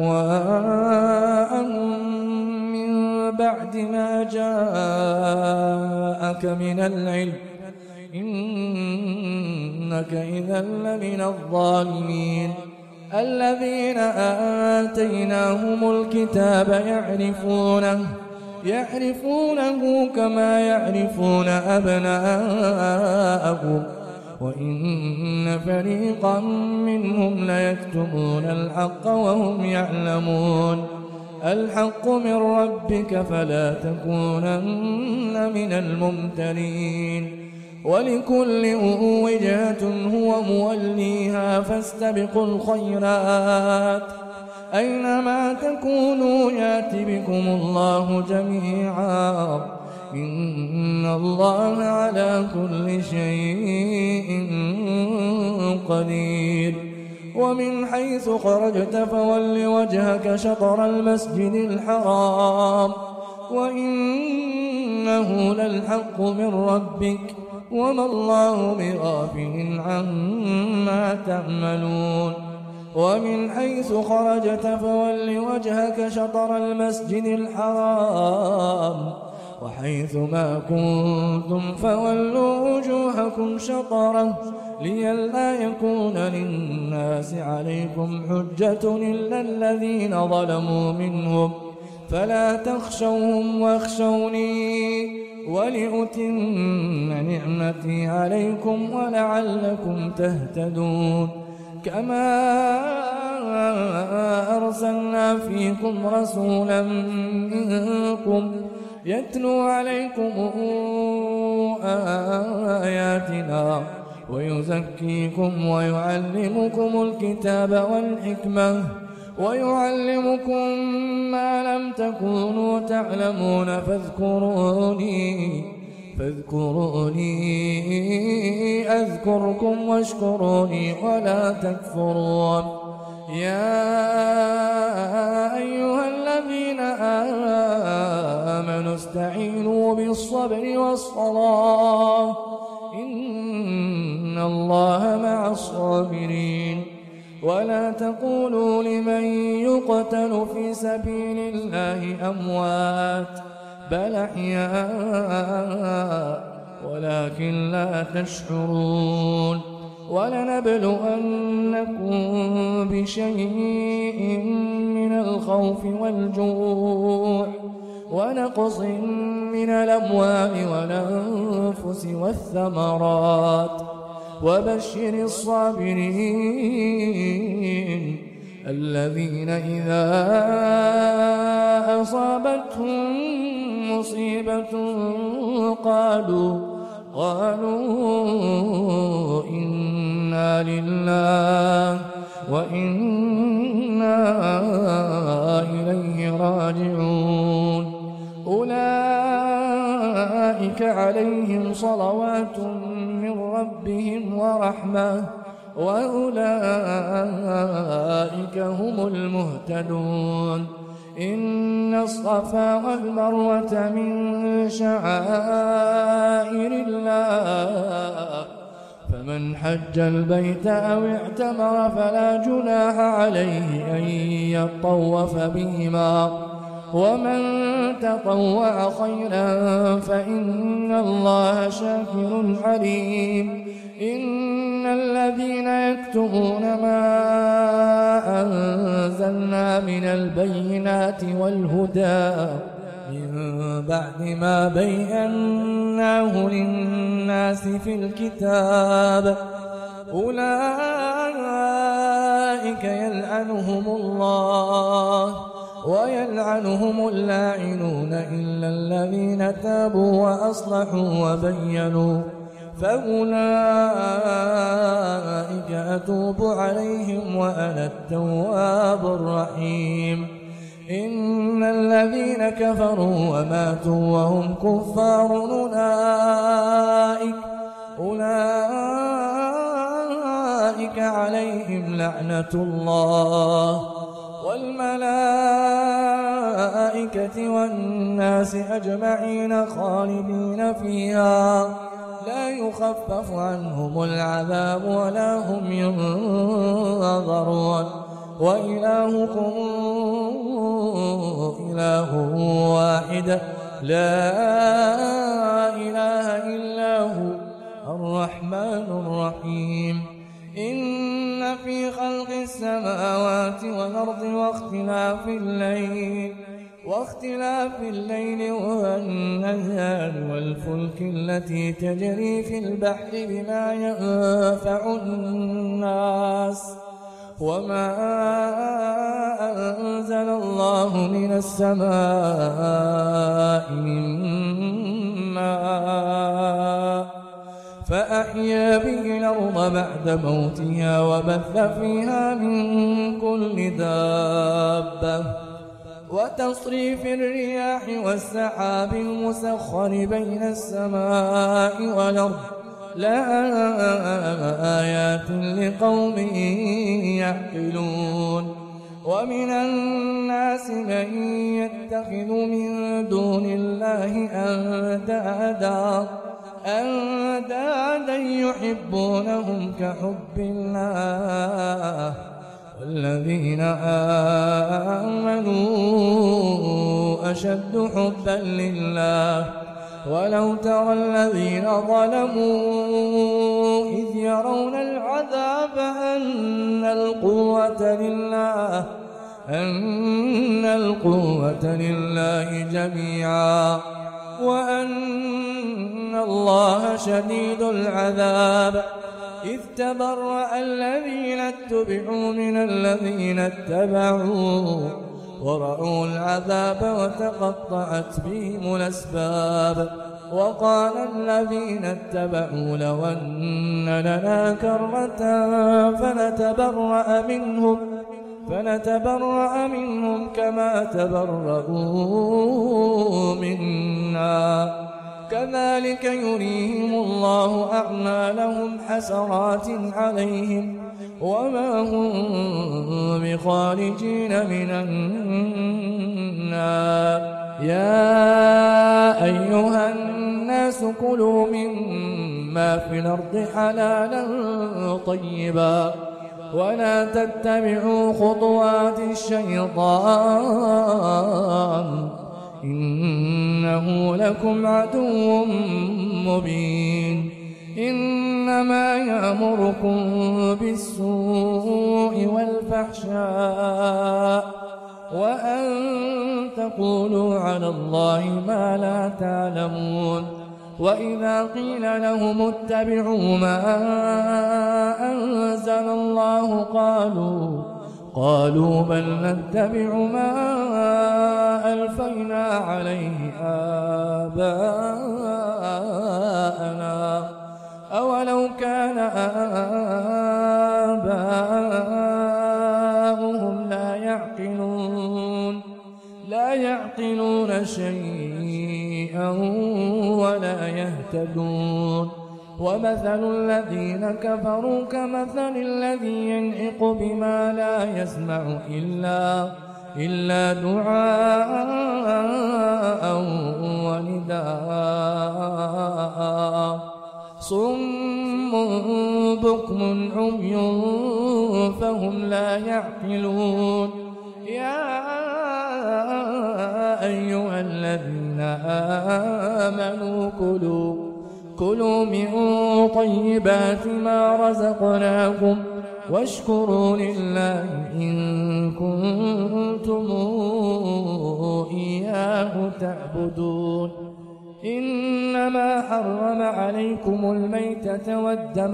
أهواءهم من بعد ما جاءك من العلم إنك إذا لمن الظالمين الذين آتيناهم الكتاب يعرفونه كما يعرفون أبناءهم وإن فريقا منهم ليكتمون الحق وهم يعلمون الحق من ربك فلا تكونن من الممترين ولكل وجهة هو موليها فاستبقوا الخيرات أينما تكونوا يأت بكم الله جميعا إن الله على كل شيء قدير ومن حيث خرجت فول وجهك شطر المسجد الحرام وإنه للحق من ربك وما الله بغافل عما تعملون ومن حيث خرجت فول وجهك شطر المسجد الحرام وحيث ما كنتم فولوا وجوهكم شطره لئلا يكون للناس عليكم حجة إلا الذين ظلموا منهم فلا تخشوهم واخشوني ولأتم نعمتي عليكم ولعلكم تهتدون كما أرسلنا فيكم رسولا منكم يتلو عليكم آياتنا ويزكيكم ويعلمكم الكتاب والحكمة ويعلمكم ما لم تكونوا تعلمون فاذكروني أذكركم واشكروني ولا تكفرون يا أيها الذين آمنوا استعينوا بالصبر والصلاة إن الله مع الصابرين ولا تقولوا لمن يقتل في سبيل الله أموات بل أحياء ولكن لا تشعرون ولنبلونكم بشيء من الخوف والجوع ونقص من الأموال والأنفس والثمرات وبشر الصابرين الذين إذا أصابتهم مصيبة قالوا إنا لله وإنا إليه راجعون أولئك عليهم صلوات من ربهم ورحمة وأولئك هم المهتدون إن الصفا والمروة من شعائر الله فمن حج البيت أو اعتمر فلا جناح عليه أن يطوف بهما ومن تطوع خيرا فإن الله شاكر عليم إن الذين يكتمون ما أنزلنا من البينات والهدى من بعد ما بيناه للناس في الكتاب أولئك يلعنهم الله ويلعنهم اللاعنون إلا الذين تابوا وأصلحوا وبينوا فأولئك أتوب عليهم وأنا التواب الرحيم إن الذين كفروا وماتوا وهم كفار أولئك عليهم لعنة الله والملائكة والناس أجمعين خالدين فيها لا يخفف عنهم العذاب ولا هم ينظرون وإلهكم إله واحد لا إله إلا هو الرحمن الرحيم إن في خلق السماوات والأرض واختلاف الليل والنهار والفلك التي تجري في البحر بما ينفع الناس وما أنزل الله من السماء من ماء أحيا به الأرض بعد موتها وبث فيها من كل دابة وتصريف الرياح والسحاب المسخر بين السماء والأرض لآيات لقوم يعقلون ومن الناس من يتخذ من دون الله أندادا يحبونهم كحب الله والذين آمنوا أشد حبا لله ولو ترى الذين ظلموا إذ يرون العذاب أن القوة لله جميعا وأن الله شديد العذاب إذ تبرأ الذين اتبعوا من الذين اتبعوا ورأوا العذاب وتقطعت بهم الأسباب وقال الذين اتبعوا لو أن لنا كرة فنتبرأ منهم كما تبرؤوا منا كذلك يريهم الله أعمالهم حسرات عليهم وما هم بخارجين من النار يا أيها الناس كلوا مما في الأرض حلالا طيبا ولا تتبعوا خطوات الشيطان إنه لكم عدو مبين إنما يأمركم بالسوء والفحشاء وأن تقولوا على الله ما لا تعلمون وإذا قيل لهم اتبعوا ما أنزل الله قالوا بل نتبع ما ألفينا عليه آباءنا أولو كان آباؤهم لا يعقلون شيئا ولا يهتدون ومثل الذين كفروا كمثل الذي ينعق بما لا يسمع إلا دعاء ونداء صم بكم عمي فهم لا يعقلون يا أيها الذين آمنوا كلوا من طيبات ما رزقناكم واشكروا لله إن كنتم إياه تعبدون إنما حرم عليكم الميتة والدم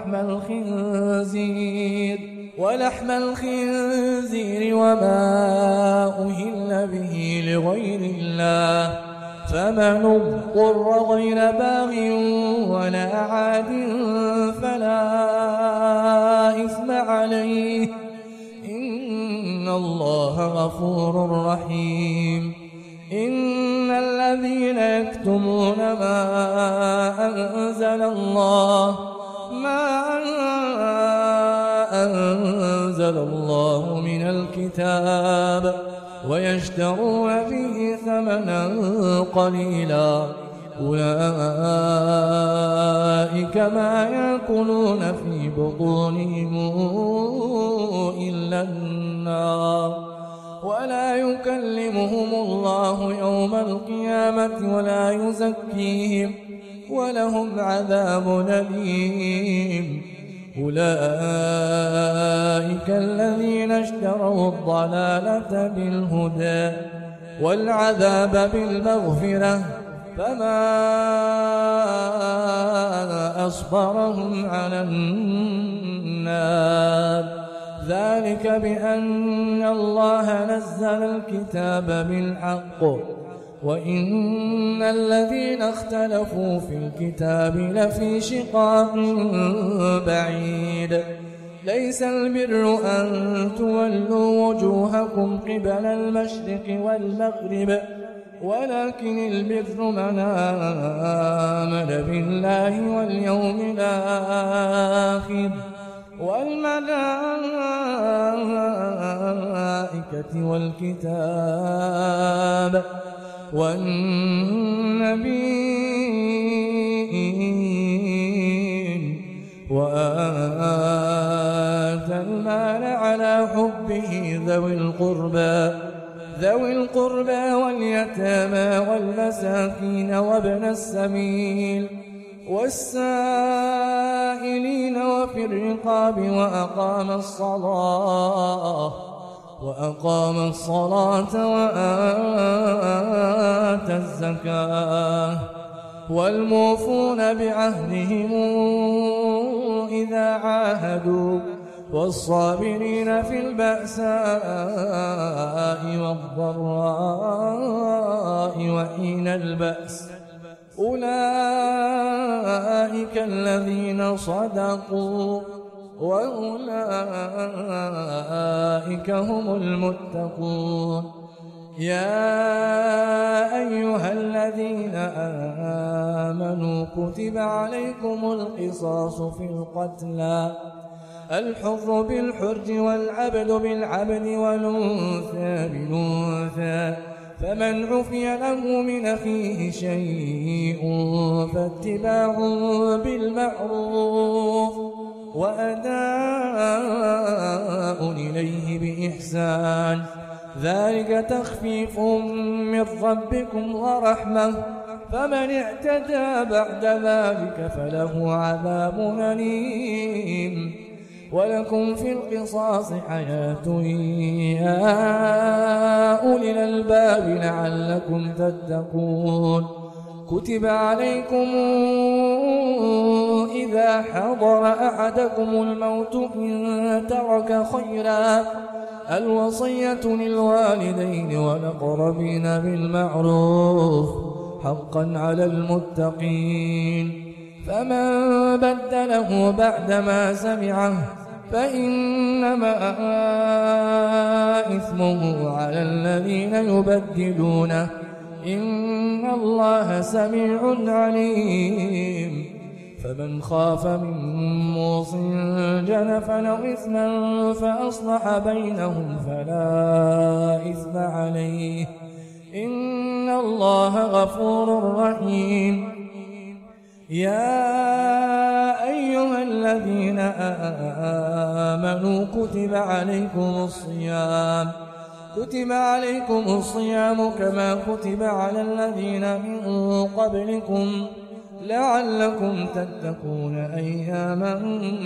ولحم الخنزير وما أهل به لغير الله فمن اضطر غير باغ ولا عاد فلا إثم عليه إن الله غفور رحيم إن الذين يكتمون ما أنزل الله من الكتاب ويشترون به ثمنا قليلا أولئك ما يأكلون في بطونهم إلا النار ولا يكلمهم الله يوم القيامة ولا يزكيهم ولهم عذاب أليم أولئك الذين اشتروا الضلالة بالهدى والعذاب بالمغفرة فما أصبرهم على النار ذلك بأن الله نزل الكتاب بالحق وإن الذين اختلفوا في الكتاب لفي شقاق بعيد ليس البر أن تولوا وجوهكم قبل المشرق والمغرب ولكن البر من آمن بالله واليوم الآخر والملائكة والكتاب والنبيين وآتى المال على حبه ذوي القربى واليتامى والمساكين وابن السبيل والسائلين وفي الرقاب وأقام الصلاة وآتى الزكاة والموفون بعهدهم إذا عاهدوا والصابرين في البأساء والضراء وحين البأس أولئك الذين صدقوا وأولئك هم المتقون يا أيها الذين آمنوا كتب عليكم القصاص في القتلى الحر بالحر والعبد بالعبد والأنثى بالأنثى فمن عفي له من أخيه شيء فاتباع بالمعروف وأداء إليه بإحسان ذلك تخفيف من ربكم ورحمة فمن اعتدى بعد ذلك فله عذاب أليم ولكم في القصاص حياة يا أولي الألباب لعلكم تتقون كتب عليكم إذا حضر أحدكم الموت إن ترك خيرا الوصية للوالدين والأقربين بالمعروف حقا على المتقين فمن بدله بعدما سمعه فإنما إثمه على الذين يبدلونه إن الله سميع عليم فمن خاف من موص جنفا أو إثما فأصلح بينهم فلا إثم عليه إن الله غفور رحيم يا أيها الذين آمنوا كتب عليكم الصيام كما كتب على الذين من قبلكم لعلكم تتقون أياما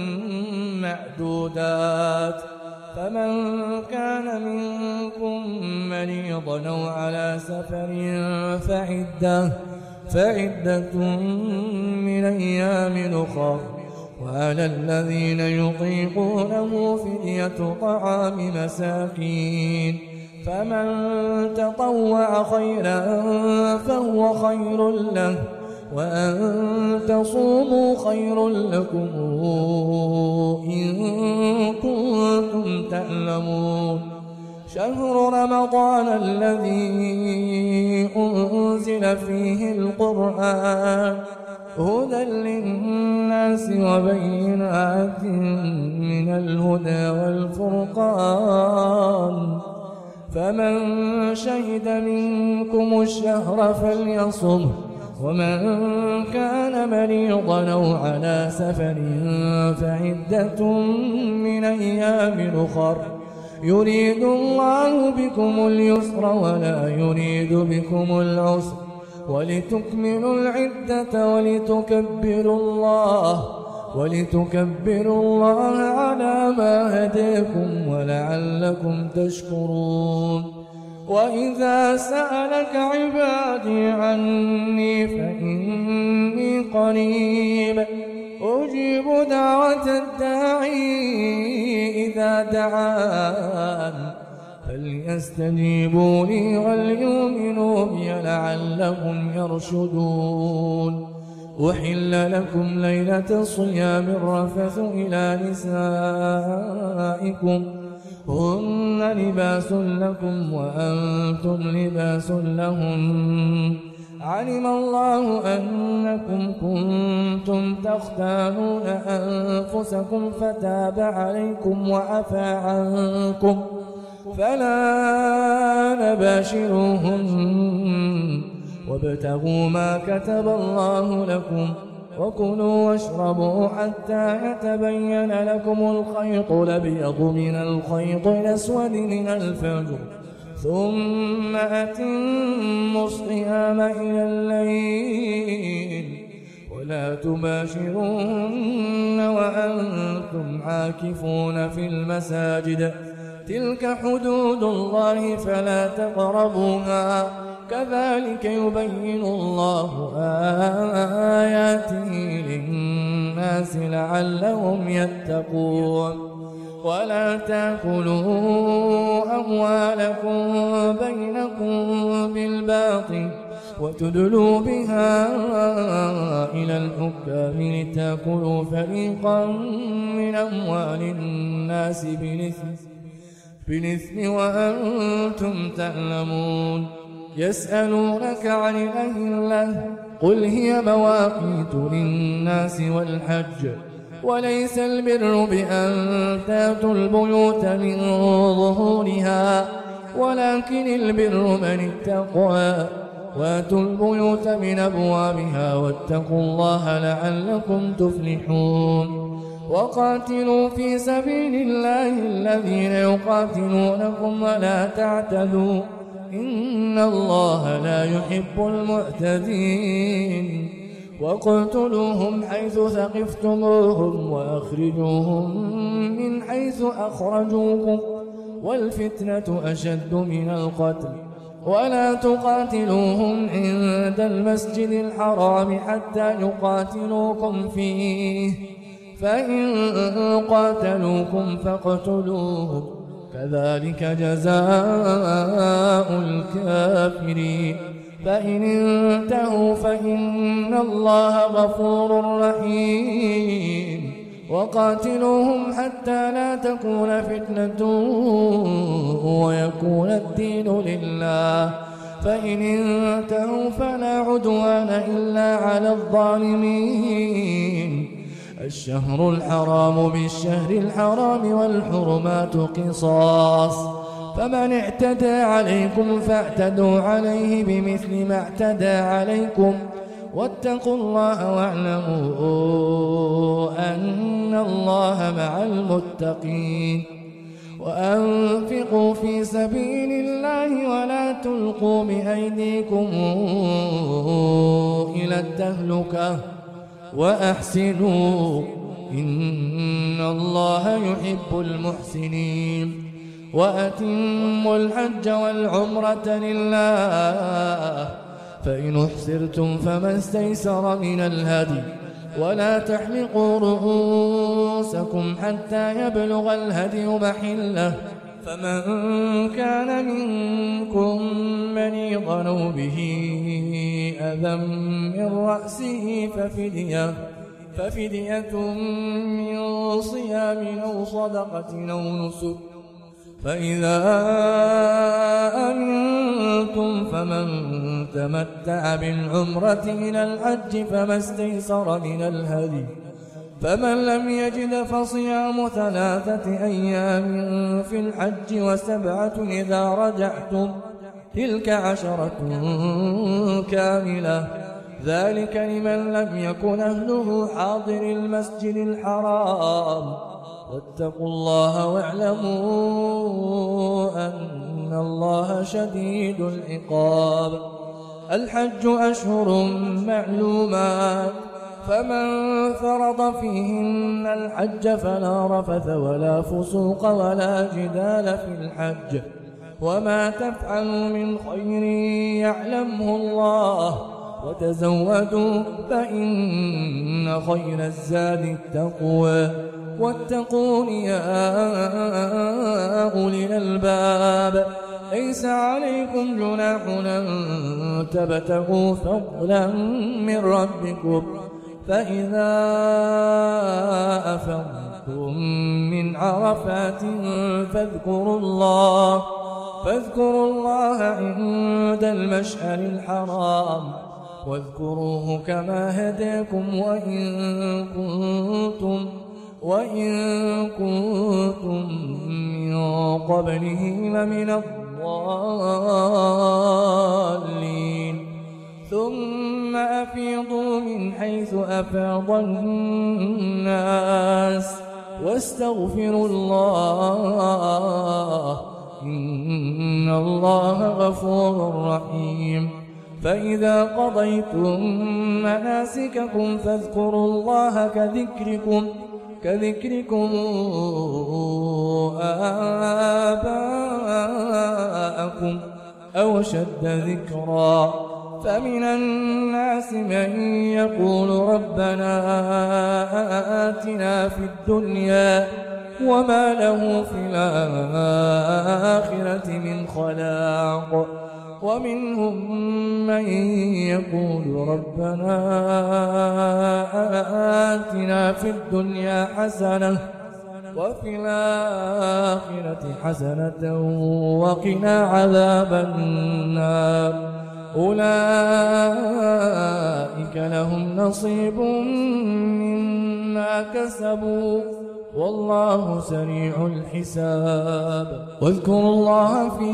معدودات فمن كان منكم مريضا أو على سفر فعدة من أيام أخر وعلى الذين يطيقونه فدية طعام مساكين فمن تطوع خيرا فهو خير له وأن تصوموا خير لكم إن كنتم تعلمون شهر رمضان الذي أنزل فيه القرآن هدى للناس وبينات من الهدى والفرقان فمن شهد منكم الشهر فليصمه ومن كان مريضا أو على سفر فعدة من أيام أخر يريد الله بكم اليسر ولا يريد بكم العسر ولتكملوا العدة ولتكبروا الله على ما هداكم ولعلكم تشكرون وإذا سألك عبادي عني فإني قريب أجيب دعوة الداعي إذا دعان فليستجيبوا لي وليؤمنوا بي لعلهم يرشدون. أحل لكم ليلة الصيام الرفث إلى نسائكم هن لباس لكم وأنتم لباس لهن علم الله أنكم كنتم تختانون أنفسكم فتاب عليكم وعفى عنكم فلا نباشروهن وابتغوا ما كتب الله لكم وكلوا واشربوا حتى يتبين لكم الخيط الأبيض من الخيط الأسود من الفجر ثم أتموا الصيام إلى الليل ولا تباشروهن وأنتم عاكفون في المساجد تلك حدود الله فلا تقربوها كذلك يبين الله آياته للناس لعلهم يتقون. ولا تأكلوا أموالكم بينكم بالباطل وتدلوا بها إلى الحكام لتأكلوا فريقا من أموال الناس بالإثم وأنتم تعلمون. يسألونك عن الأهلة قل هي مواقيت للناس والحج وليس البر بأن تأتوا البيوت من ظهورها ولكن البر من اتقى واتوا البيوت من أبوابها واتقوا الله لعلكم تفلحون. وقاتلوا في سبيل الله الذين يقاتلونكم ولا تعتدوا إن الله لا يحب المعتدين. واقتلوهم حيث ثقفتموهم وأخرجوهم من حيث أخرجوكم والفتنة أشد من القتل ولا تقاتلوهم عند المسجد الحرام حتى يقاتلوكم فيه فإن قاتلوكم فاقتلوهم كذلك جزاء الكافرين. فإن انتهوا فإن الله غفور رحيم. وقاتلوهم حتى لا تكون فتنة ويكون الدين لله فإن انتهوا فلا عدوان إلا على الظالمين. الشهر الحرام بالشهر الحرام والحرمات قصاص فمن اعتدى عليكم فاعتدوا عليه بمثل ما اعتدى عليكم واتقوا الله واعلموا أن الله مع المتقين. وأنفقوا في سبيل الله ولا تلقوا بأيديكم إلى التهلكة وأحسنوا إن الله يحب المحسنين. وأتموا الحج والعمرة لله فإن احسرتم فما استيسر من الهدي ولا تحلقوا رؤوسكم حتى يبلغ الهدي محله فمن كان منكم مريضا أو به أذى من رأسه ففدية من صيام أو صدقة أو نسك فإذا أمنتم فمن تمتع بالعمرة إلى الحج فما استيسر من الهدي فمن لم يجد فصيام 3 أيام في الحج و7 إذا رجعتم تلك 10 كاملة ذلك لمن لم يكن أهله حاضر المسجد الحرام واتقوا الله واعلموا أن الله شديد العقاب. الحج أشهر معلومات فمن فرض فيهن الحج فلا رفث ولا فسوق ولا جدال في الحج وما تفعلوا من خير يعلمه الله وتزودوا فإن خير الزاد التقوى واتقون يا أولي الألباب ليس عليكم جناح أن تبتغوا فضلا من ربكم فإذا أفضتم من عرفات فاذكروا الله عند المشعر الحرام واذكروه كما هداكم وإن كنتم من قبله لمن الضالين ثم أفيضوا من حيث أفاض الناس واستغفروا الله إن الله غفور رحيم فإذا قضيتم مناسككم فاذكروا الله كذكركم آباءكم أو شد ذكرا فمن الناس من يقول ربنا آتنا في الدنيا وما له في الآخرة من خلاق ومنهم من يقول ربنا آتنا في الدنيا حسنة وفي الآخرة حسنة وقنا عذاب النار أولئك لهم نصيب مما كسبوا والله سريع الحساب واذكروا الله في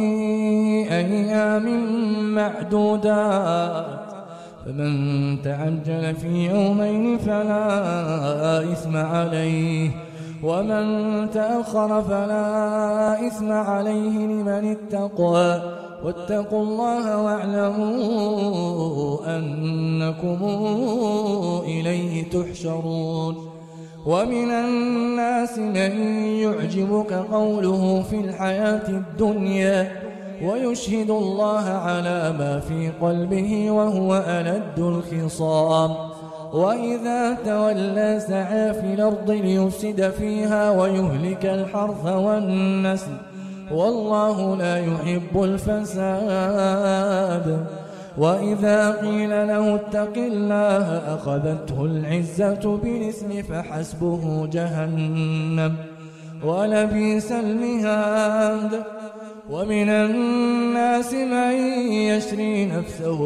أيام معدودات فمن تعجل في يومين فلا إثم عليه ومن تأخر فلا إثم عليه لمن اتقى واتقوا الله واعلموا أنكم إليه تحشرون ومن الناس من يعجبك قوله في الحياة الدنيا ويشهد الله على ما في قلبه وهو ألد الخصام وإذا تولى سعى في الأرض ليفسد فيها ويهلك الحرث والنسل والله لا يحب الفساد وإذا قيل له اتق الله أخذته العزة بالإثم فحسبه جهنم ولبئس المهاد ومن الناس من يشري نفسه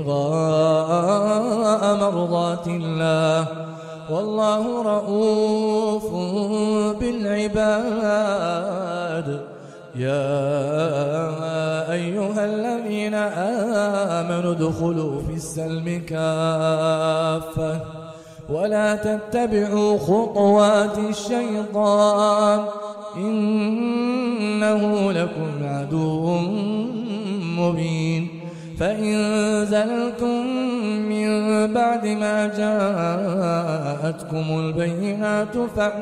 ابتغاء مرضات الله والله رؤوف بالعباد يا أيها الذين آمنوا ادخلوا في السلم كافة ولا تتبعوا خطوات الشيطان إنه لكم عدو مبين فإن زلتم من بعد ما جاءتكم البينات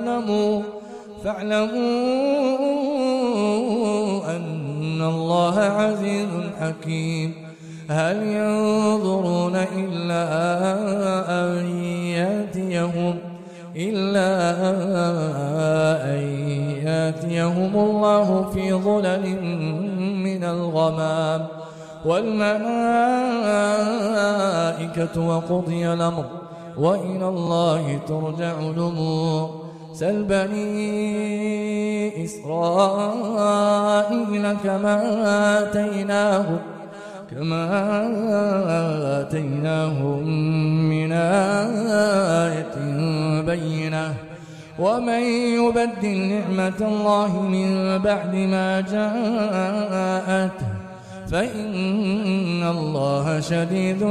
فاعلموا أن الله عزيز حكيم هل ينظرون إلا أن يأتيهم الله في ظلل من الغمام والملائكة وقضي الأمر وإلى الله ترجع الأمور سل بني إسرائيل كما آتيناهم من آية بينة ومن يبدل نعمة الله من بعد ما جاءته فإن الله شديد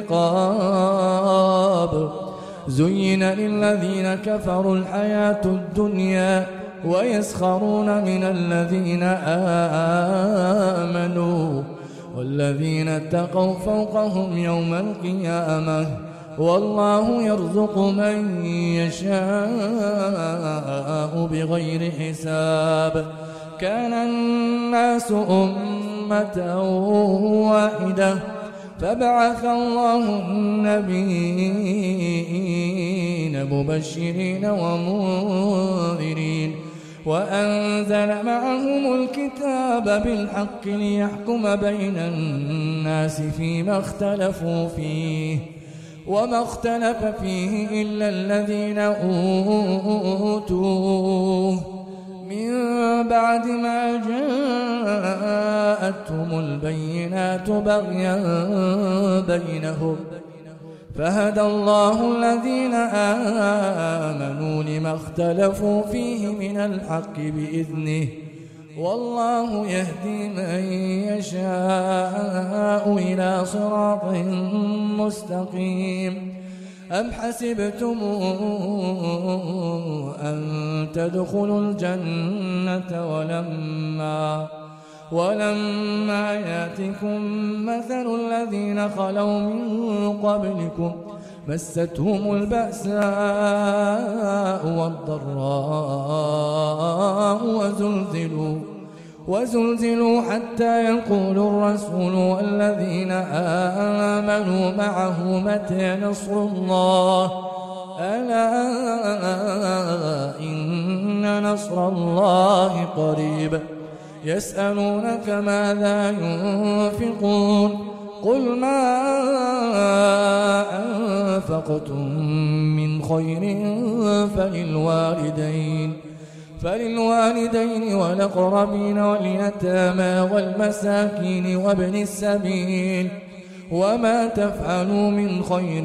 العقاب زين للذين كفروا الحياة الدنيا ويسخرون من الذين آمنوا والذين اتقوا فوقهم يوم القيامة والله يرزق من يشاء بغير حساب كان الناس أمة واحدة فبعث الله النبيين مبشرين ومنذرين وأنزل معهم الكتاب بالحق ليحكم بين الناس فيما اختلفوا فيه وما اختلف فيه إلا الذين أوتوه من بعد ما جاءتهم البينات بغيا بينهم فهدى الله الذين آمنوا لما اختلفوا فيه من الحق بإذنه والله يهدي من يشاء إلى صراط مستقيم أم حسبتم أن تدخلوا الجنة ولما ياتكم مثل الذين خلوا من قبلكم مستهم البأساء والضراء وزلزلوا حتى يقول الرسول والذين آمنوا معه متى نصر الله ألا إن نصر الله قريب يسألونك ماذا ينفقون قل ما أنفقتم من خير فللوالدين والأقربين واليتامى والمساكين وابن السبيل وما تفعلوا من خير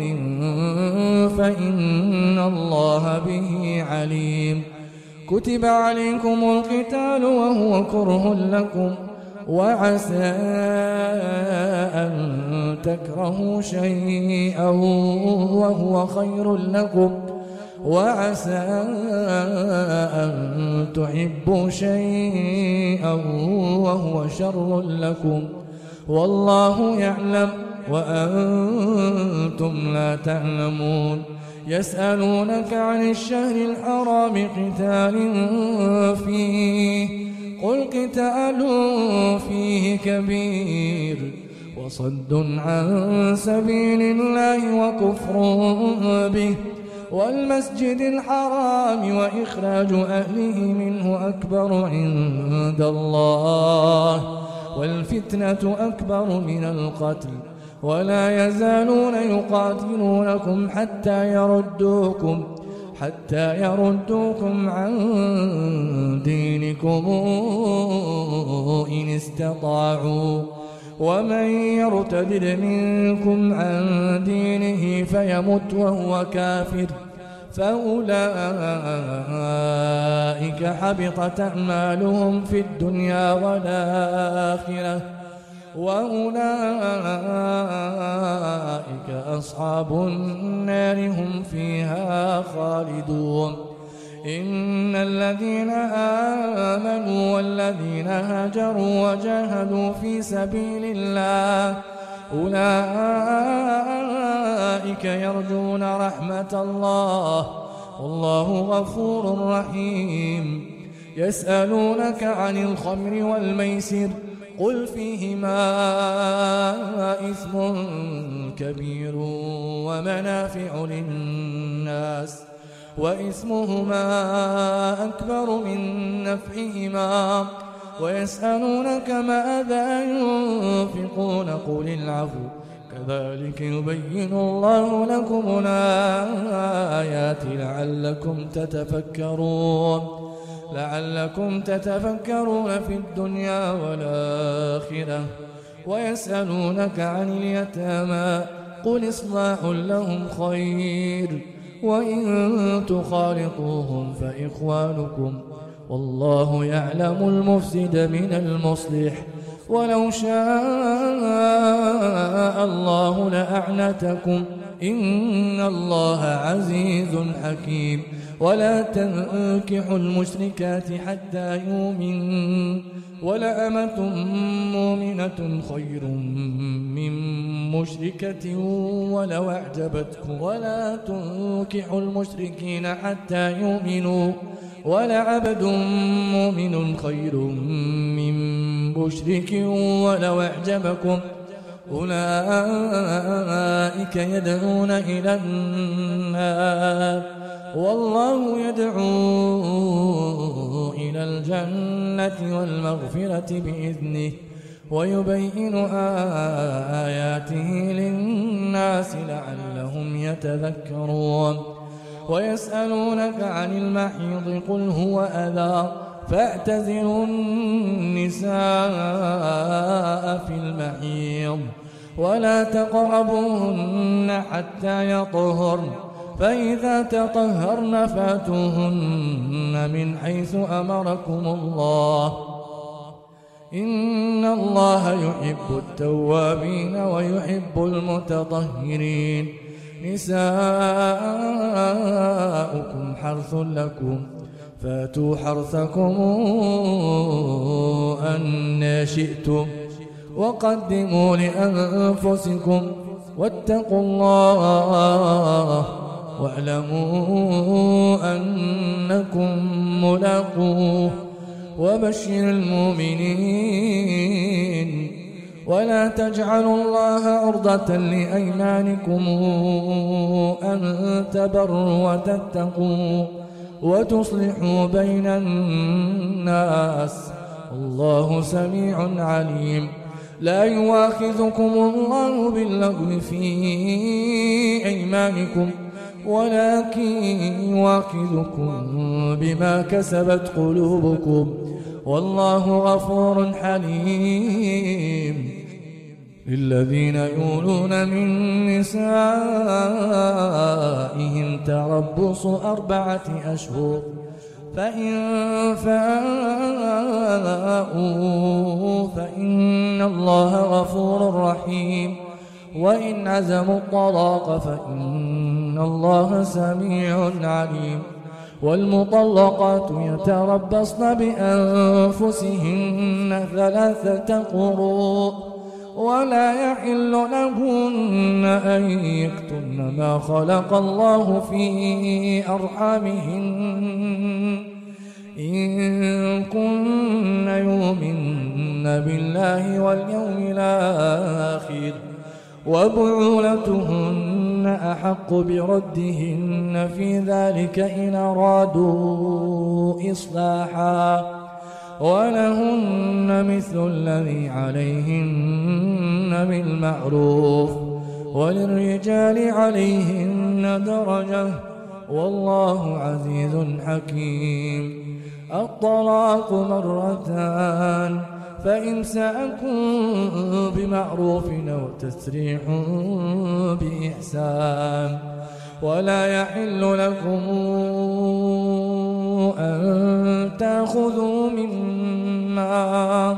فإن الله به عليم كتب عليكم القتال وهو كره لكم وعسى أن تكرهوا شيئا وهو خير لكم وعسى أن تحبوا شيئا وهو شر لكم والله يعلم وأنتم لا تعلمون يسألونك عن الشهر الحرام قتال فيه قل قتال فيه كبير وصد عن سبيل الله وكفر به والمسجد الحرام وإخراج أهله منه أكبر عند الله والفتنة أكبر من القتل ولا يزالون يقاتلونكم حتى يردوكم عن دينكم إن استطاعوا ومن يرتد منكم عن دينه فيمت وهو كافر فأولئك حبطت أعمالهم في الدنيا والآخرة وأولئك أصحاب النار هم فيها خالدون إن الذين آمنوا والذين هاجروا وجاهدوا في سبيل الله أولئك يرجون رحمة الله والله غفور رحيم يسألونك عن الخمر والميسر قل فيهما إثم كبير ومنافع للناس وإثمهما أكبر من نفعهما ويسألونك ماذا ينفقون قل العفو كذلك يبين الله لكم الآيات لعلكم تتفكرون في الدنيا والآخرة ويسألونك عن اليتامى قل إصلاح لهم خير وإن تخالطوهم فإخوانكم والله يعلم المفسد من المصلح ولو شاء الله لأعنتكم إن الله عزيز حكيم ولا تنكحوا المشركات حتى يؤمنوا ولأمة مؤمنة خير من مشركة ولو أعجبتكم ولا تنكحوا المشركين حتى يؤمنوا ولعبد مؤمن خير من مشرك ولو أعجبكم أولئك يدعون إلى النار والله يدعو إلى الجنة والمغفرة بإذنه ويبين آياته للناس لعلهم يتذكرون ويسألونك عن المحيض قل هو أذى فاعتزلوا النساء في المحيض ولا تقربوهن حتى يطهرن فإذا تطهرن فاتوهن من حيث أمركم الله إن الله يحب التوابين ويحب المتطهرين نساؤكم حرث لكم فاتوا حرثكم أن شئتم وقدموا لأنفسكم واتقوا الله واعلموا أنكم ملاقوه وبشر المؤمنين ولا تجعلوا الله عرضة لأيمانكم أن تبروا وتتقوا وتصلحوا بين الناس الله سميع عليم لا يواخذكم الله باللغو في أيمانكم ولكن يواخذكم بما كسبت قلوبكم والله غفور حليم للذين يولون من نسائهم تربص 4 أشهر فإن فاءوا فإن الله غفور رحيم وإن عزموا الطلاق فإن الله سميع عليم والمطلقات يتربصن بأنفسهن 3 قروء ولا يحل لهن أن يكتمن ما خلق الله في أرحامهن إن كن يؤمن بالله واليوم الآخر وبعولتهن أحق بردهن في ذلك إن أرادوا إصلاحا ولهن مثل الذي عليهن بالمعروف وللرجال عليهن درجة والله عزيز حكيم الطلاق 2 فإمساك بمعروف أو تسريح بإحسان ولا يحل لكم أن تأخذوا مما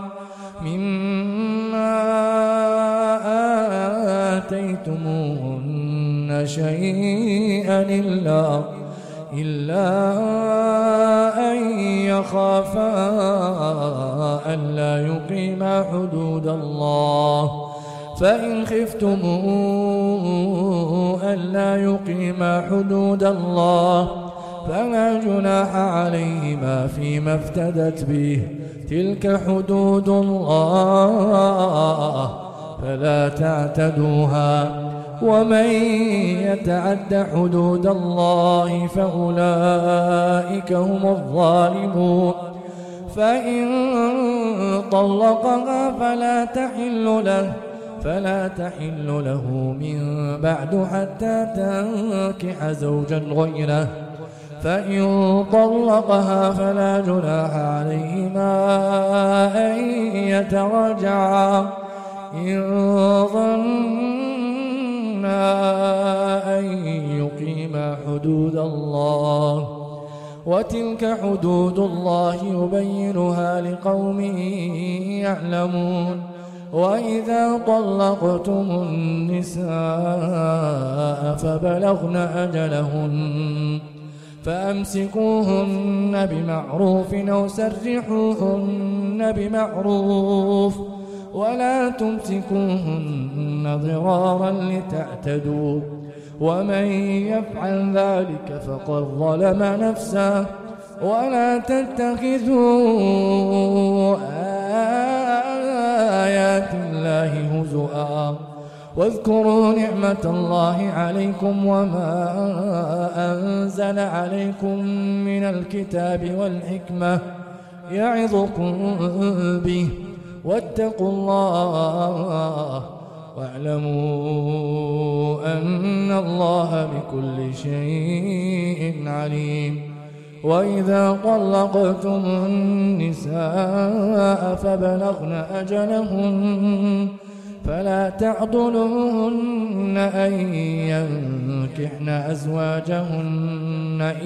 آتيتموهن شيئا إلا أن يخافا ألا يقيما حدود الله فإن خفتم ألا يقيما حدود الله فلا جناح عليهما فيما افتدت به تلك حدود الله فلا تعتدوها ومن يتعد حدود الله فأولئك هم الظالمون فإن طلقها فلا تحل له من بعد حتى تنكح زوجا غيره فإن طلقها فلا جناح عليهما أن يتراجعا إن ظنا أن يقيما حدود الله وتلك حدود الله يبينها لقوم يعلمون وإذا طلقتم النساء فبلغن أجلهن فأمسكوهن بمعروف أو سرحوهن بمعروف ولا تمسكوهن ضرارا لتعتدوا ومن يفعل ذلك فقد ظلم نفسه ولا تتخذوا آيات الله هزؤا واذكروا نعمة الله عليكم وما أنزل عليكم من الكتاب والحكمة يعظكم به واتقوا الله واعلموا أن الله بكل شيء عليم. وإذا طلقتم النساء فبلغن أجلهن فلا تعضلوهن أن ينكحن أزواجهن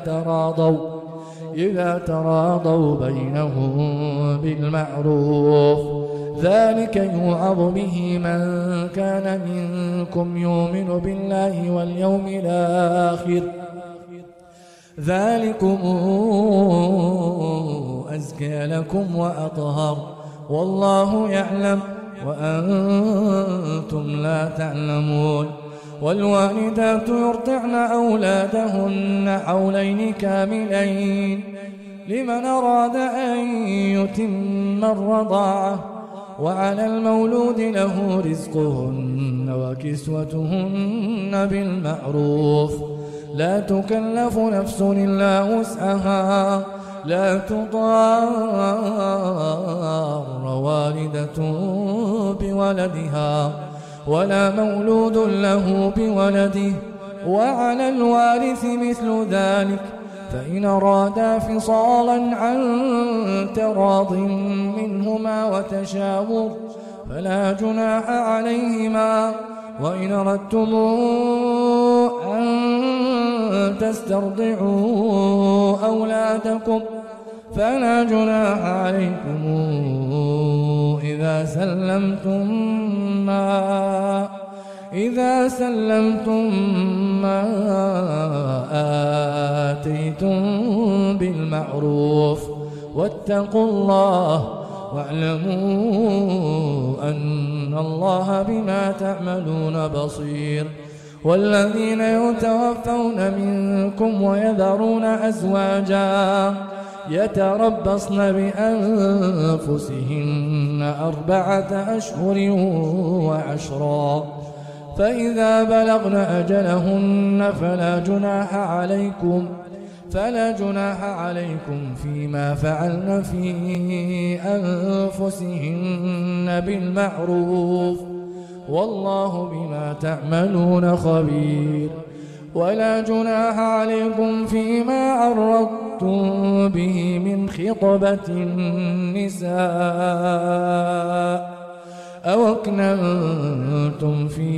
إذا تراضوا بينهم بالمعروف، ذلك يوعظ به من كان منكم يؤمن بالله واليوم الآخر، ذلكم أزكى لكم وأطهر، والله يعلم وأنتم لا تعلمون. والوالدات يرضعن أولادهن حولين كاملين لمن أراد أن يتم الرضاعة، وعلى المولود له رزقهن وكسوتهن بالمعروف، لا تكلف نفس إلا وسعها، لا تضار والدة بولدها ولا مولود له بولده، وعلى الوارث مثل ذلك، فإن أرادا فصالا عن تراض منهما وتشاور فلا جناح عليهما. وإن أردتم أن تسترضعوا أولادكم فلا جناح عليكم إذا سلمتم ما آتيتم بالمعروف، واتقوا الله واعلموا أن الله بما تعملون بصير. والذين يتوفون منكم ويذرون أزواجا يتربصن بأنفسهن 4 أشهر وعشرا، فإذا بلغن أجلهن فلا جناح عليكم فيما فعلن في أنفسهن بالمعروف، والله بما تعملون خبير. ولا جناح عليكم فيما عرضتم به من خطبة النساء أو أكننتم في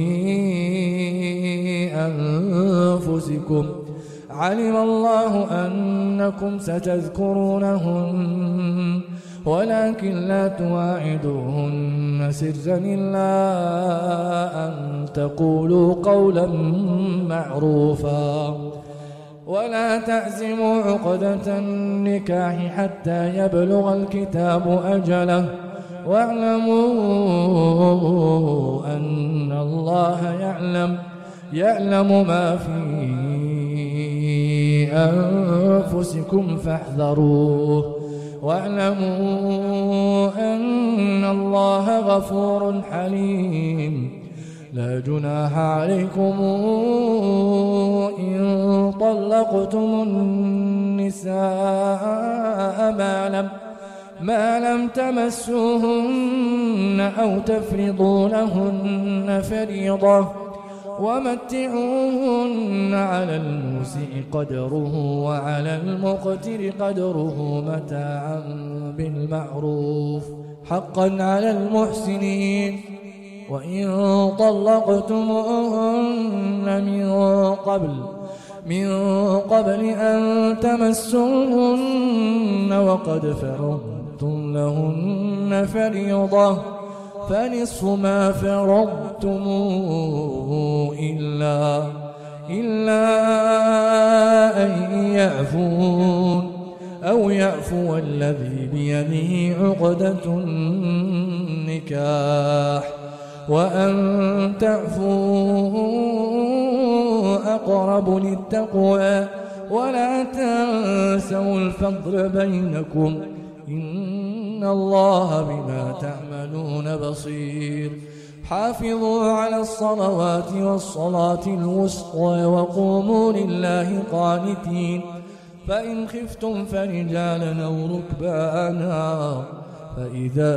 أنفسكم، علم الله أنكم ستذكرونهن ولكن لا تواعدوهن سرا إلا أن تقولوا قولا معروفا، ولا تعزموا عقدة النكاح حتى يبلغ الكتاب أجله، واعلموا أن الله يعلم ما في أنفسكم فاحذروه، واعلموا أن الله غفور حليم. لا جناح عليكم إن طلقتم النساء ما لم تمسوهن أو تفرضوا لهن فريضة، ومتعوهن على الموسع قدره وعلى المقتر قدره متاعا بالمعروف حقا على المحسنين. وإن طلقتموهن من قبل أن تمسوهن وقد فرضتم لهن فريضة فنصف ما فرضتم إلا أن يعفون أو يعفو الذي بيده عقدة النكاح، وأن تعفوا أقرب للتقوى، ولا تنسوا الفضل بينكم إن الله بما تعملون بصير. حافظوا على الصلوات والصلاة الوسطى وقوموا لله قانتين فإن خفتم فرجالا أو ركبانا فإذا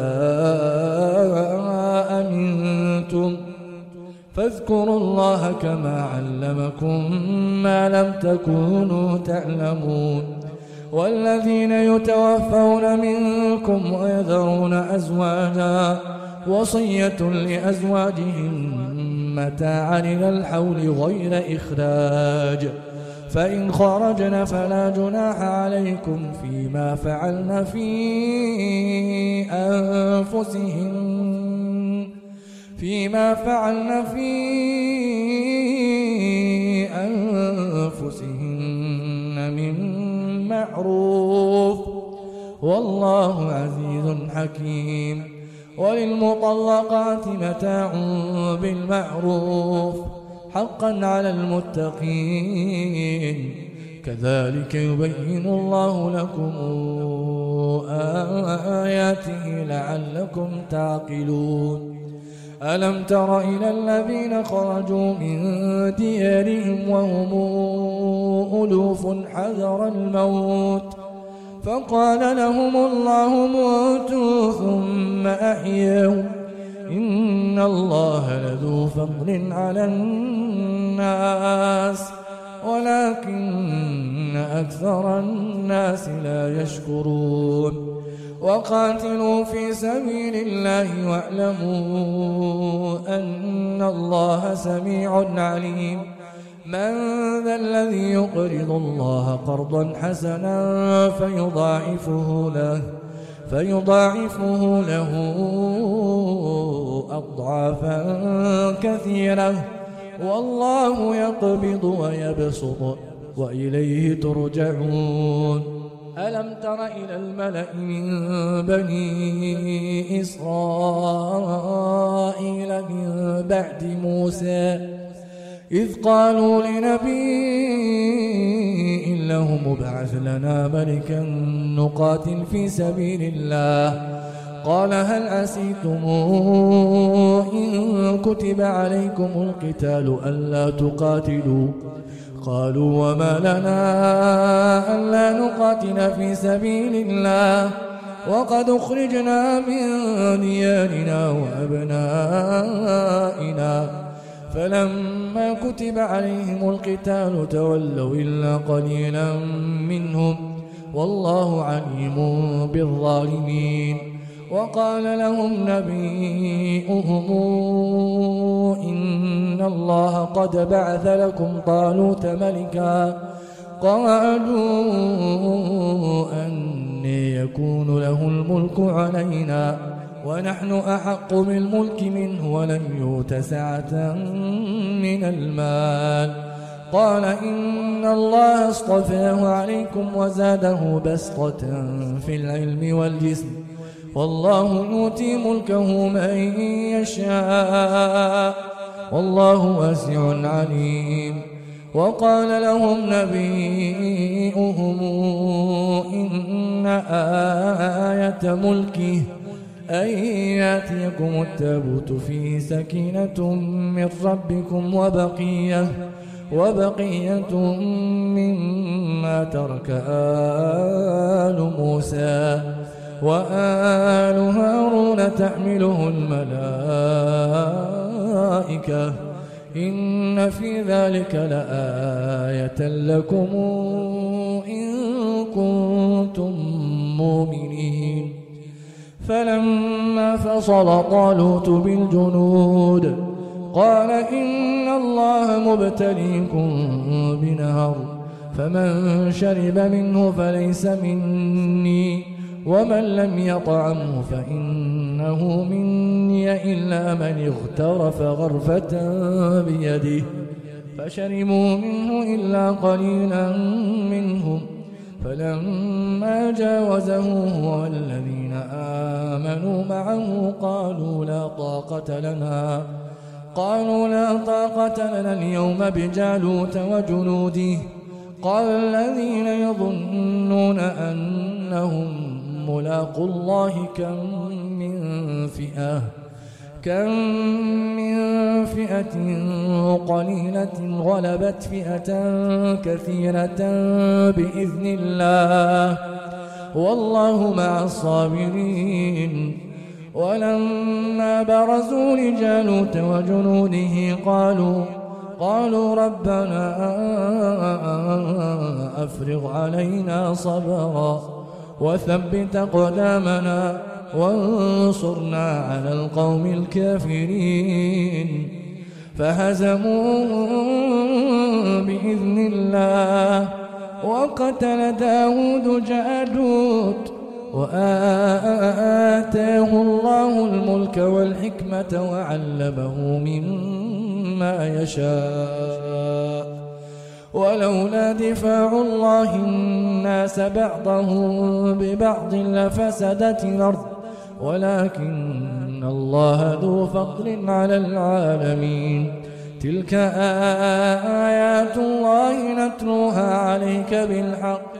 أمنتم فاذكروا الله كما علمكم ما لم تكونوا تعلمون والذين يتوفون منكم ويذرون أزواجا وصية لأزواجهم متاعا إلى الحول غير إخراج فإن خرجن فلا جناح عليكم فيما فعلن في أنفسهن من معروف والله عزيز حكيم وللمطلقات متاع بالمعروف حقا على المتقين كذلك يبين الله لكم آياته لعلكم تعقلون ألم تر إلى الذين خرجوا من ديارهم وهم ألوف حذر الموت فقال لهم الله موتوا ثم أحياهم إن الله لذو فضل على الناس ولكن أكثر الناس لا يشكرون وقاتلوا في سبيل الله واعلموا أن الله سميع عليم من ذا الذي يقرض الله قرضا حسنا فيضاعفه له أضعافا كثيرة والله يقبض ويبسط وإليه ترجعون ألم تر إلى الملأ من بني إسرائيل من بعد موسى إذ قالوا لنبي له مبعث لنا ملكا نقاتل في سبيل الله قال هل عسيتم إن كتب عليكم القتال ألا تقاتلوا قالوا وما لنا ألا نقاتل في سبيل الله وقد أخرجنا من ديارنا وأبنائنا فلما كتب عليهم القتال تولوا إلا قليلا منهم والله عليم بالظالمين وقال لهم نبيؤهم إن الله قد بعث لكم طالوت ملكا قالوا أني يكون له الملك علينا ونحن أحق بالملك منه ولم يؤت سعة من المال قال إن الله اصطفاه عليكم وزاده بسطة في العلم والجسم والله يؤتي ملكه من يشاء والله واسع عليم وقال لهم نبيؤهم إن آية ملكه أن يأتيكم التابوت فيه سكينة من ربكم وبقية مما ترك آل موسى وآل هارون تحمله الملائكة إن في ذلك لآية لكم إن كنتم مؤمنين فلما فصل طالوت بالجنود قال إن الله مبتليكم بنهر فمن شرب منه فليس مني ومن لم يطعمه فإنه مني إلا من اغترف غرفة بيده فشربوا منه إلا قليلا منهم فلما جاوزه هو والذين آمنوا معه قالوا لا طاقة لنا اليوم بجالوت وجنوده قال الذين يظنون أنهم ملاقوا الله كم من فئة قليلة غلبت فئة كثيرة بإذن الله والله مع الصابرين. ولما برزوا لجالوت وجنوده قالوا ربنا أفرغ علينا صبرا وثبت أقدامنا وانصرنا على القوم الكافرين. فهزموهم بإذن الله وقتل داود جالوت وآتاه الله الملك والحكمة وعلمه مما يشاء. ولولا دفاع الله الناس بعضهم ببعض لفسدت الأرض ولكن الله ذو فضل على العالمين. تلك آيات الله نتلوها عليك بالحق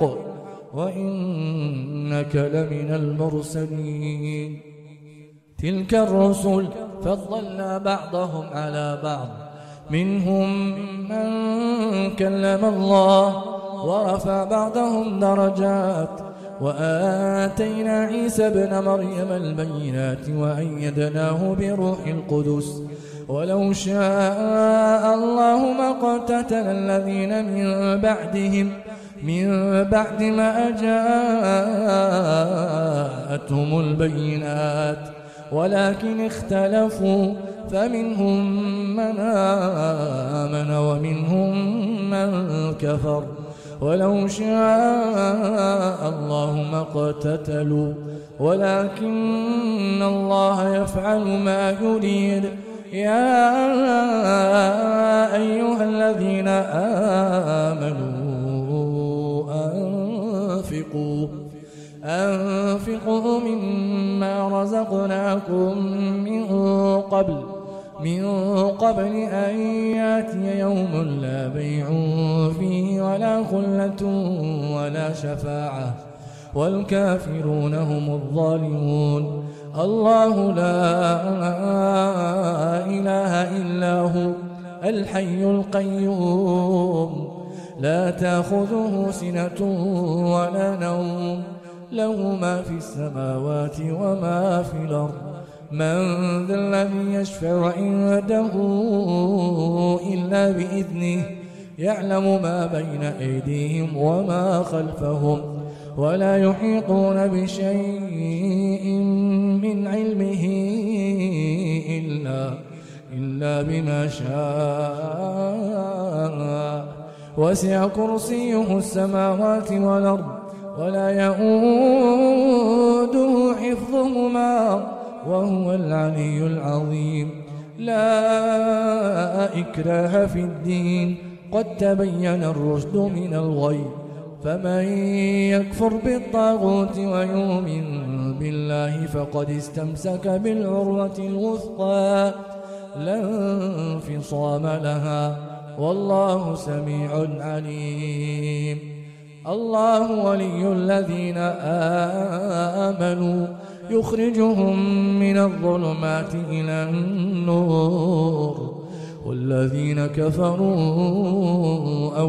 وإنك لمن المرسلين. تلك الرسل فضلنا بعضهم على بعض منهم من كلم الله ورفع بعضهم درجات وآتينا عيسى ابن مريم البينات وأيدناه بروح القدس. ولو شاء الله ما اقتتل الذين من بعد ما جاءتهم البينات ولكن اختلفوا فمنهم من آمن ومنهم من كفر. ولو شاء الله ما اقتتلوا ولكن الله يفعل ما يريد. يا أيها الذين آمنوا أنفقوا مما رزقناكم من قبل أن يأتي يوم لا بيع فيه ولا خلة ولا شفاعة والكافرون هم الظالمون. الله لا إله إلا هو الحي القيوم لا تأخذه سنة ولا نوم له ما في السماوات وما في الأرض. من ذا الذي يشفع عنده إلا بإذنه يعلم ما بين أيديهم وما خلفهم ولا يحيطون بشيء من علمه إلا بما شاء. وسع كرسيه السماوات والأرض ولا يؤوده حفظهما وهو العلي العظيم. لا إكراه في الدين قد تبين الرشد من الغي. فمن يكفر بالطاغوت ويؤمن بالله فقد استمسك بالعروة الوثقى لا انفصام لها والله سميع عليم. الله ولي الذين آمنوا يخرجهم من الظلمات إلى النور والذين كفروا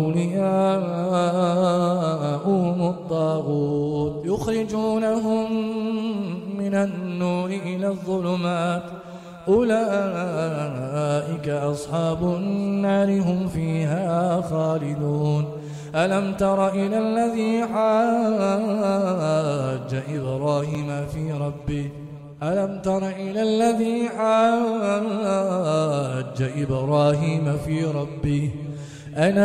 أولياءهم الطاغوت يخرجونهم من النور إلى الظلمات أولئك أصحاب النار هم فيها خالدون. ألم تر إلى الذي حاج إبراهيم في ربه أن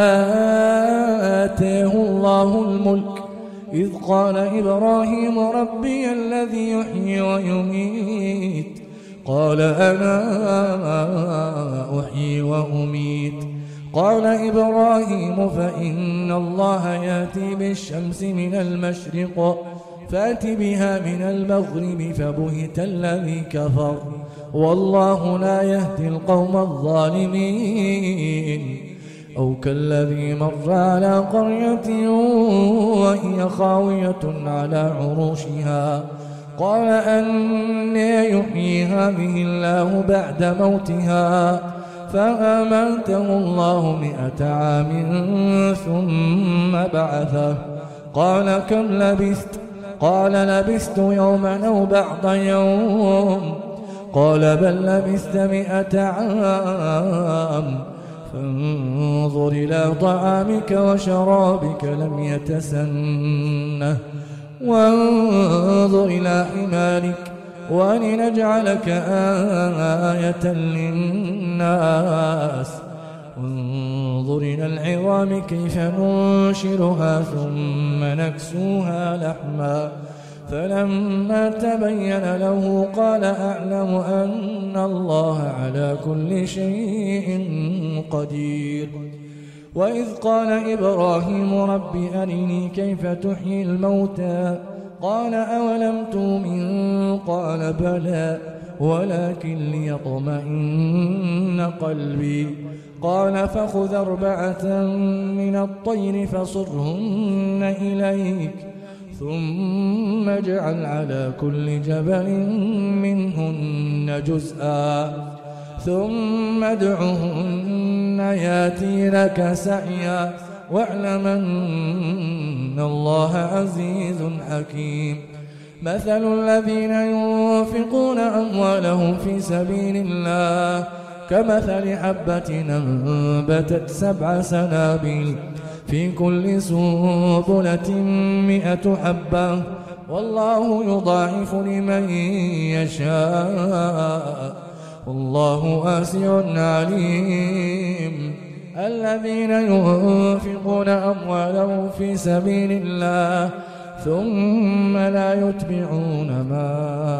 آتاه الله الملك إذ قال إبراهيم ربي الذي يحيي ويميت قال أنا أحيي وأميت قال إبراهيم فإن الله يأتي بالشمس من المشرق فأت بها من المغرب فبهت الذي كفر والله لا يهدي القوم الظالمين. أو كالذي مر على قرية وهي خاوية على عروشها قال أنى يحيي هذه الله بعد موتها فأماته الله 100 عام ثم بعثه قال كم لبثت؟ قال لبثت يوما أو بعض يوم قال بل لبثت 100 عام فانظر إلى طعامك وشرابك لم يتسنه وانظر إلى حمارك ولنجعلك آية للناس انظر إلى العظام كيف ننشرها ثم نكسوها لحما فلما تبين له قال أعلم أن الله على كل شيء قدير. وإذ قال إبراهيم رب أرني كيف تحيي الموتى قال أولم تؤمن قال بلى ولكن ليطمئن قلبي قال فخذ 4 من الطير فصرهن إليك ثم اجعل على كل جبل منهن جزءا ثم ادعهن ياتينك سعيا واعلم أن الله عزيز حكيم. مثل الذين ينفقون أموالهم في سبيل الله كمثل حبة أنبتت 7 سنابل في كل سنبلة 100 حبة والله يضاعف لمن يشاء والله واسع عليم. الذين ينفقون أموالهم في سبيل الله ثم لا يتبعون ما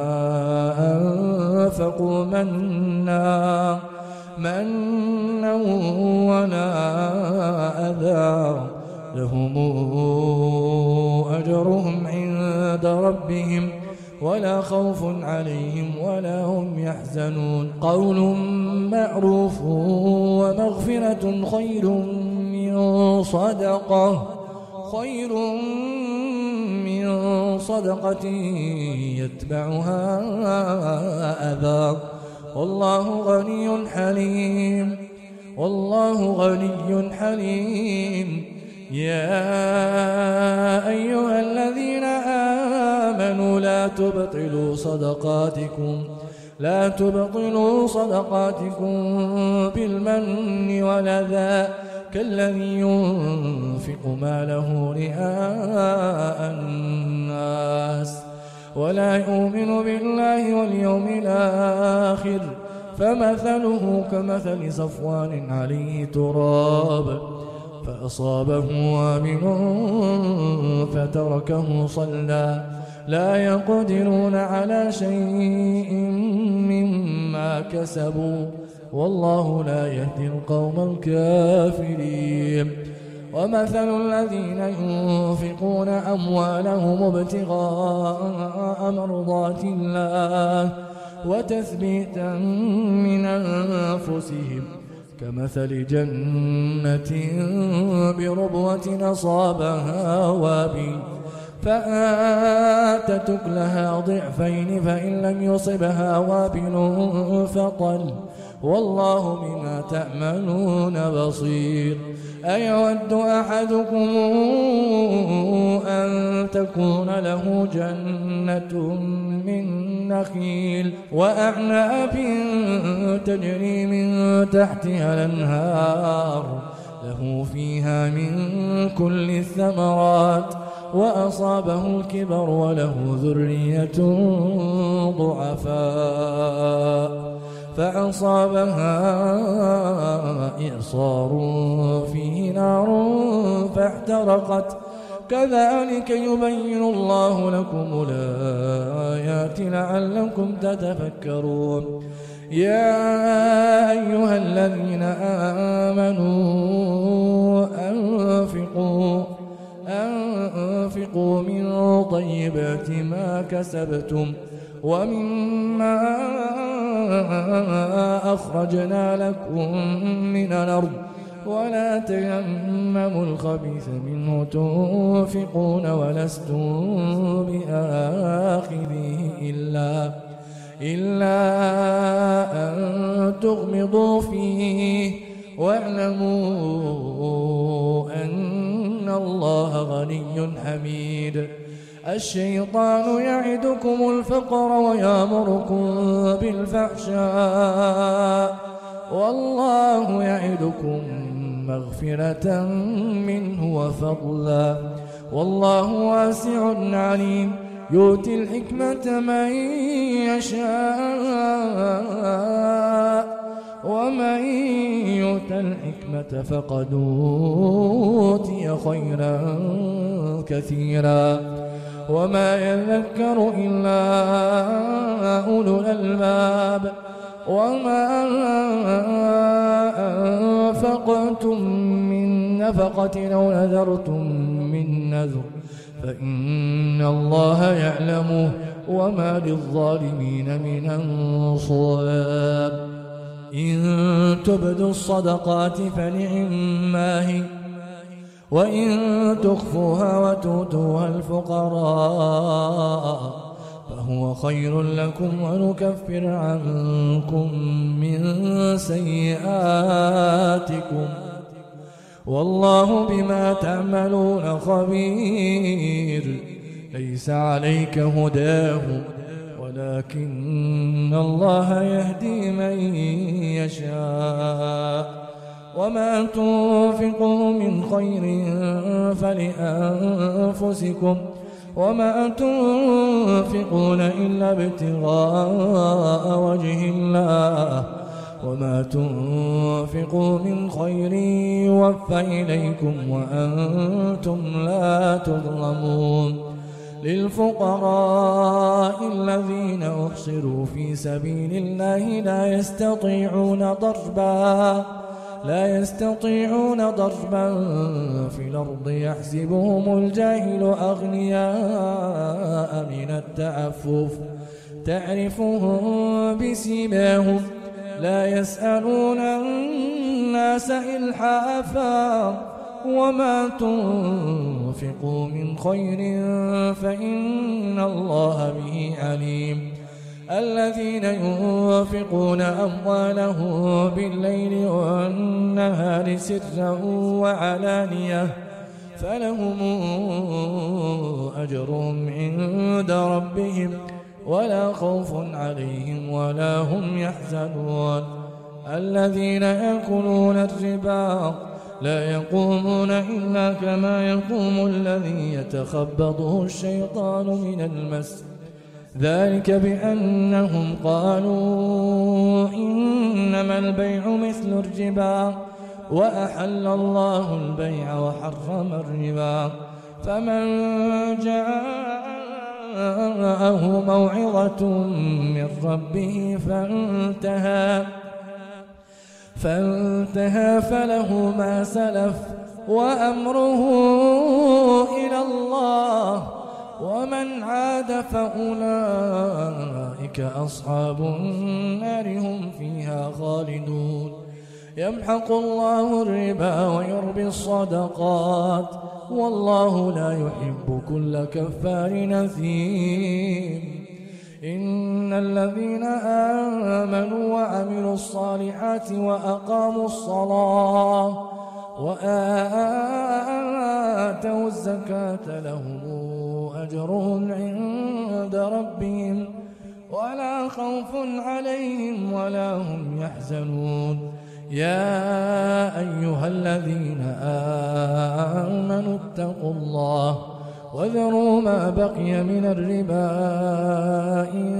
أنفقوا منا ولا أذى لهم أجرهم عند ربهم ولا خوف عليهم ولا هم يحزنون. قول معروف ومغفرة خير من صدقة يتبعها أذى والله غني حليم. يا أيها الذين آمنوا لا تبطلوا صدقاتكم بالمن والأذى كالذي ينفق ماله رئاء الناس ولا يؤمن بالله واليوم الآخر فمثله كمثل صفوان عليه تراب فأصابه وابل فتركه صلدا لا يقدرون على شيء مما كسبوا والله لا يهدي القوم الكافرين. ومثل الذين ينفقون أموالهم ابتغاء مرضات الله وتثبيتا من أنفسهم كمثل جنة بربوة أصابها وابل فآتت أكلها ضعفين فإن لم يصبها وابل فطل والله بما تعملون بصير. أيود أحدكم أن تكون له جنة من نخيل وأعناب تجري من تحتها الأنهار له فيها من كل الثمرات وأصابه الكبر وله ذرية ضعفاء فأصابها إعصار فيه نار فاحترقت كذلك يبين الله لكم الآيات لعلكم تتفكرون. يا أيها الذين آمنوا أنفقوا من طيبات ما كسبتم ومما أخرجنا لكم من الأرض ولا تيمموا الخبيث منه تنفقون ولستم بآخذه إلا أن تغمضوا فيه واعلموا أن الله غني حميد. الشيطان يعدكم الفقر ويأمركم بالفحشاء والله يعدكم مغفرة منه وفضلا والله واسع عليم. يؤتي الحكمة من يشاء ومن يؤت الحكمة فقد أوتي خيرا كثيرا وما يذكر إلا أولو الألباب. وما أنفقتم من نفقة أو نذرتم من نذر فإن الله يعلمه وما للظالمين من أنصار. إن تبدوا الصدقات فنعما هي وإن تخفوها وتؤتوها الفقراء فهو خير لكم ونكفر عنكم من سيئاتكم والله بما تعملون خبير. ليس عليك هداهم ولكن الله يهدي من يشاء. وما تنفقوا من خير فلأنفسكم وما تنفقون إلا ابتغاء وجه الله وما تنفقوا من خير يوفى إليكم وأنتم لا تظلمون. للفقراء الذين أحصروا في سبيل الله لا يستطيعون ضربا في الأرض يحسبهم الجاهل أغنياء من التعفف تعرفهم بسيماهم لا يسألون الناس إلحافا وما تنفقوا من خير فإن الله به عليم. الذين ينفقون أموالهم بالليل والنهار سرا وعلانية فلهم أجرهم عند ربهم ولا خوف عليهم ولا هم يحزنون. الذين يأكلون الربا لا يقومون إلا كما يقوم الذي يتخبطه الشيطان من المس ذلك بأنهم قالوا إنما البيع مثل الربا وأحل الله البيع وحرم الربا. فمن جاءه موعظة من ربه فانتهى فله ما سلف وأمره إلى الله ومن عاد فأولئك أصحاب النار هم فيها خالدون. يمحق الله الربا ويربي الصدقات والله لا يحب كل كفار أثيم. إن الذين آمنوا وعملوا الصالحات وأقاموا الصلاة وآتوا الزكاة لهم أجرهم عند ربهم ولا خوف عليهم ولا هم يحزنون. يا أيها الذين آمنوا اتقوا الله وذروا ما بقي من الربا إن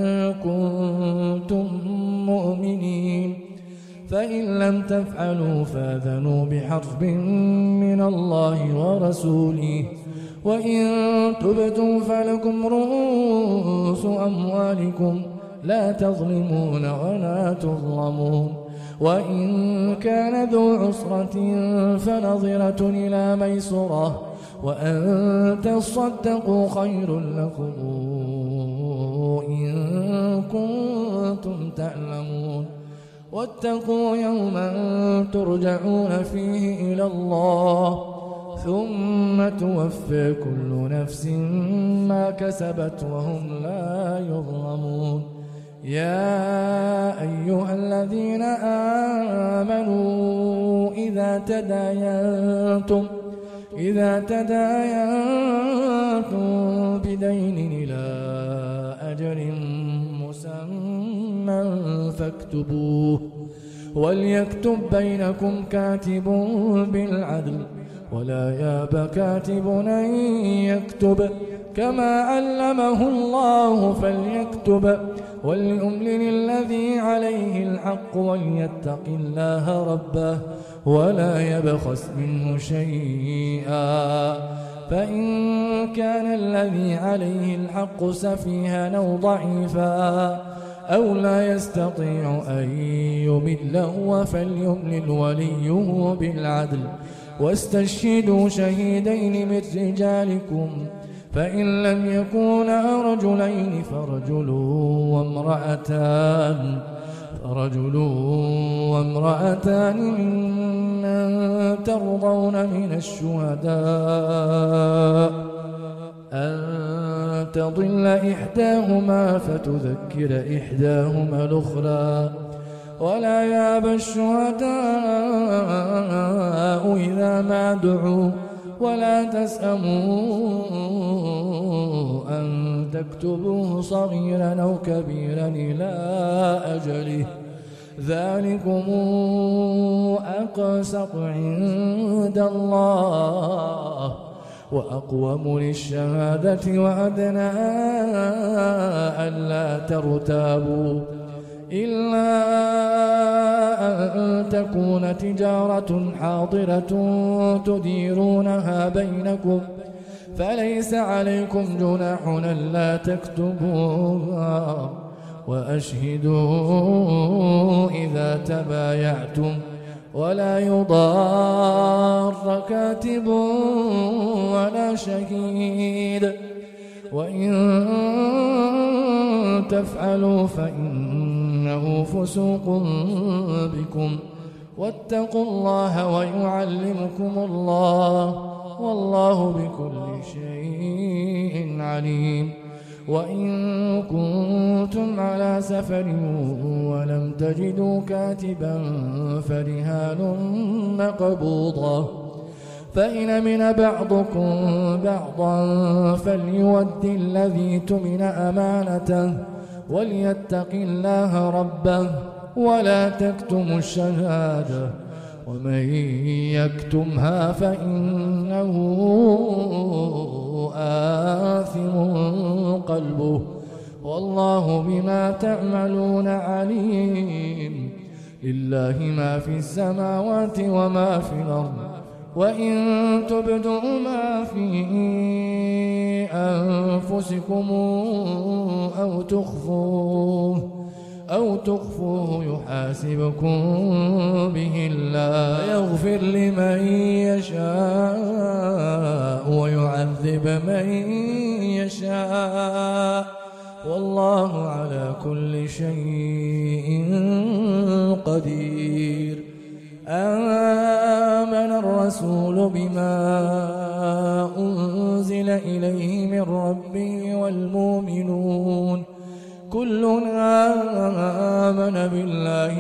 كنتم مؤمنين فإن لم تفعلوا فاذنوا بحرب من الله ورسوله وإن تبتم فلكم رؤوس أموالكم لا تظلمون ولا تظلمون. وإن كان ذو عسرة فنظرة إلى ميسرة وأن تصدقوا خير لكم إن كنتم تعلمون. واتقوا يوما ترجعون فيه إلى الله ثم توفى كل نفس ما كسبت وهم لا يظلمون. يا أيها الذين آمنوا إذا تداينتم بدين إلى أجل مسمى فاكتبوه وليكتب بينكم كاتب بالعدل ولا يأب كاتب أن يكتب كما علمه الله فليكتب وليملل الذي عليه الحق وليتق الله ربه ولا يبخس منه شيئا فإن كان الذي عليه الحق سفيها أو ضعيفا أو لا يستطيع أن يمل هو فليملل وليه بالعدل واستشهدوا شهيدين من رجالكم فإن لم يكونا رجلين فرجل وامرأتان ممن ترضون من الشهداء أن تضل إحداهما فتذكر إحداهما الأخرى ولا يأبى الشهداء إذا ما دعوا ولا تسأموا أن تكتبوه صغيرا أو كبيرا إلى أجله ذلكم أقسط عند الله وأقوم للشهادة وأدنى ألا ترتابوا إلا أن تكون تجارة حاضرة تديرونها بينكم فليس عليكم جناح ألا تكتبوها وأشهدوا إذا تبايعتم ولا يضار كاتب ولا شهيد وإن تفعلوا فإنه فسوق بكم واتقوا الله ويعلمكم الله والله بكل شيء عليم. وإن كنتم على سفر ولم تجدوا كاتبا فرهان مقبوضة فإن من بعضكم بعضا فليؤد الذي اؤتمن أمانته وليتق الله ربه ولا تكتموا الشهادة ومن يكتمها فإنه آثم قلبه والله بما تعملون عليم. لله ما في السماوات وما في الأرض وإن تبدوا ما في أنفسكم أو تخفوه يحاسبكم به الله يغفر لمن يشاء ويعذب من يشاء والله على كل شيء قدير. آمن الرسول بما أنزل إليه من ربه والمؤمنون كل آمن بالله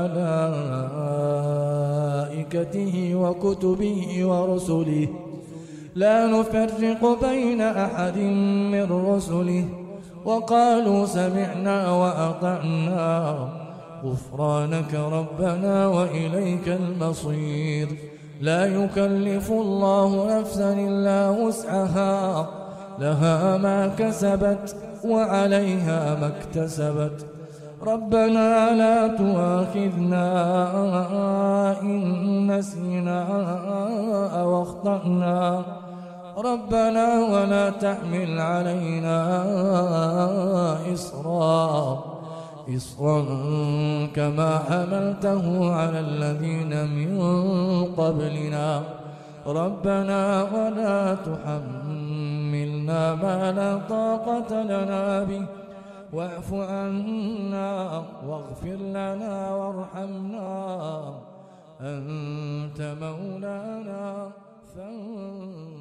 وملائكته وكتبه ورسله لا نفرق بين أحد من رسله وقالوا سمعنا وأطعنا غفرانك ربنا وإليك المصير. لا يكلف الله نفسا إلا وسعها لها ما كسبت وعليها ما اكتسبت ربنا لا تؤاخذنا إن نسينا أو أخطأنا ربنا ولا تحمل علينا إصرا كما حملته على الذين من قبلنا ربنا ولا تحملنا ما لا طاقة لنا به واعف عنا واغفر لنا وارحمنا أنت مولانا فانصرنا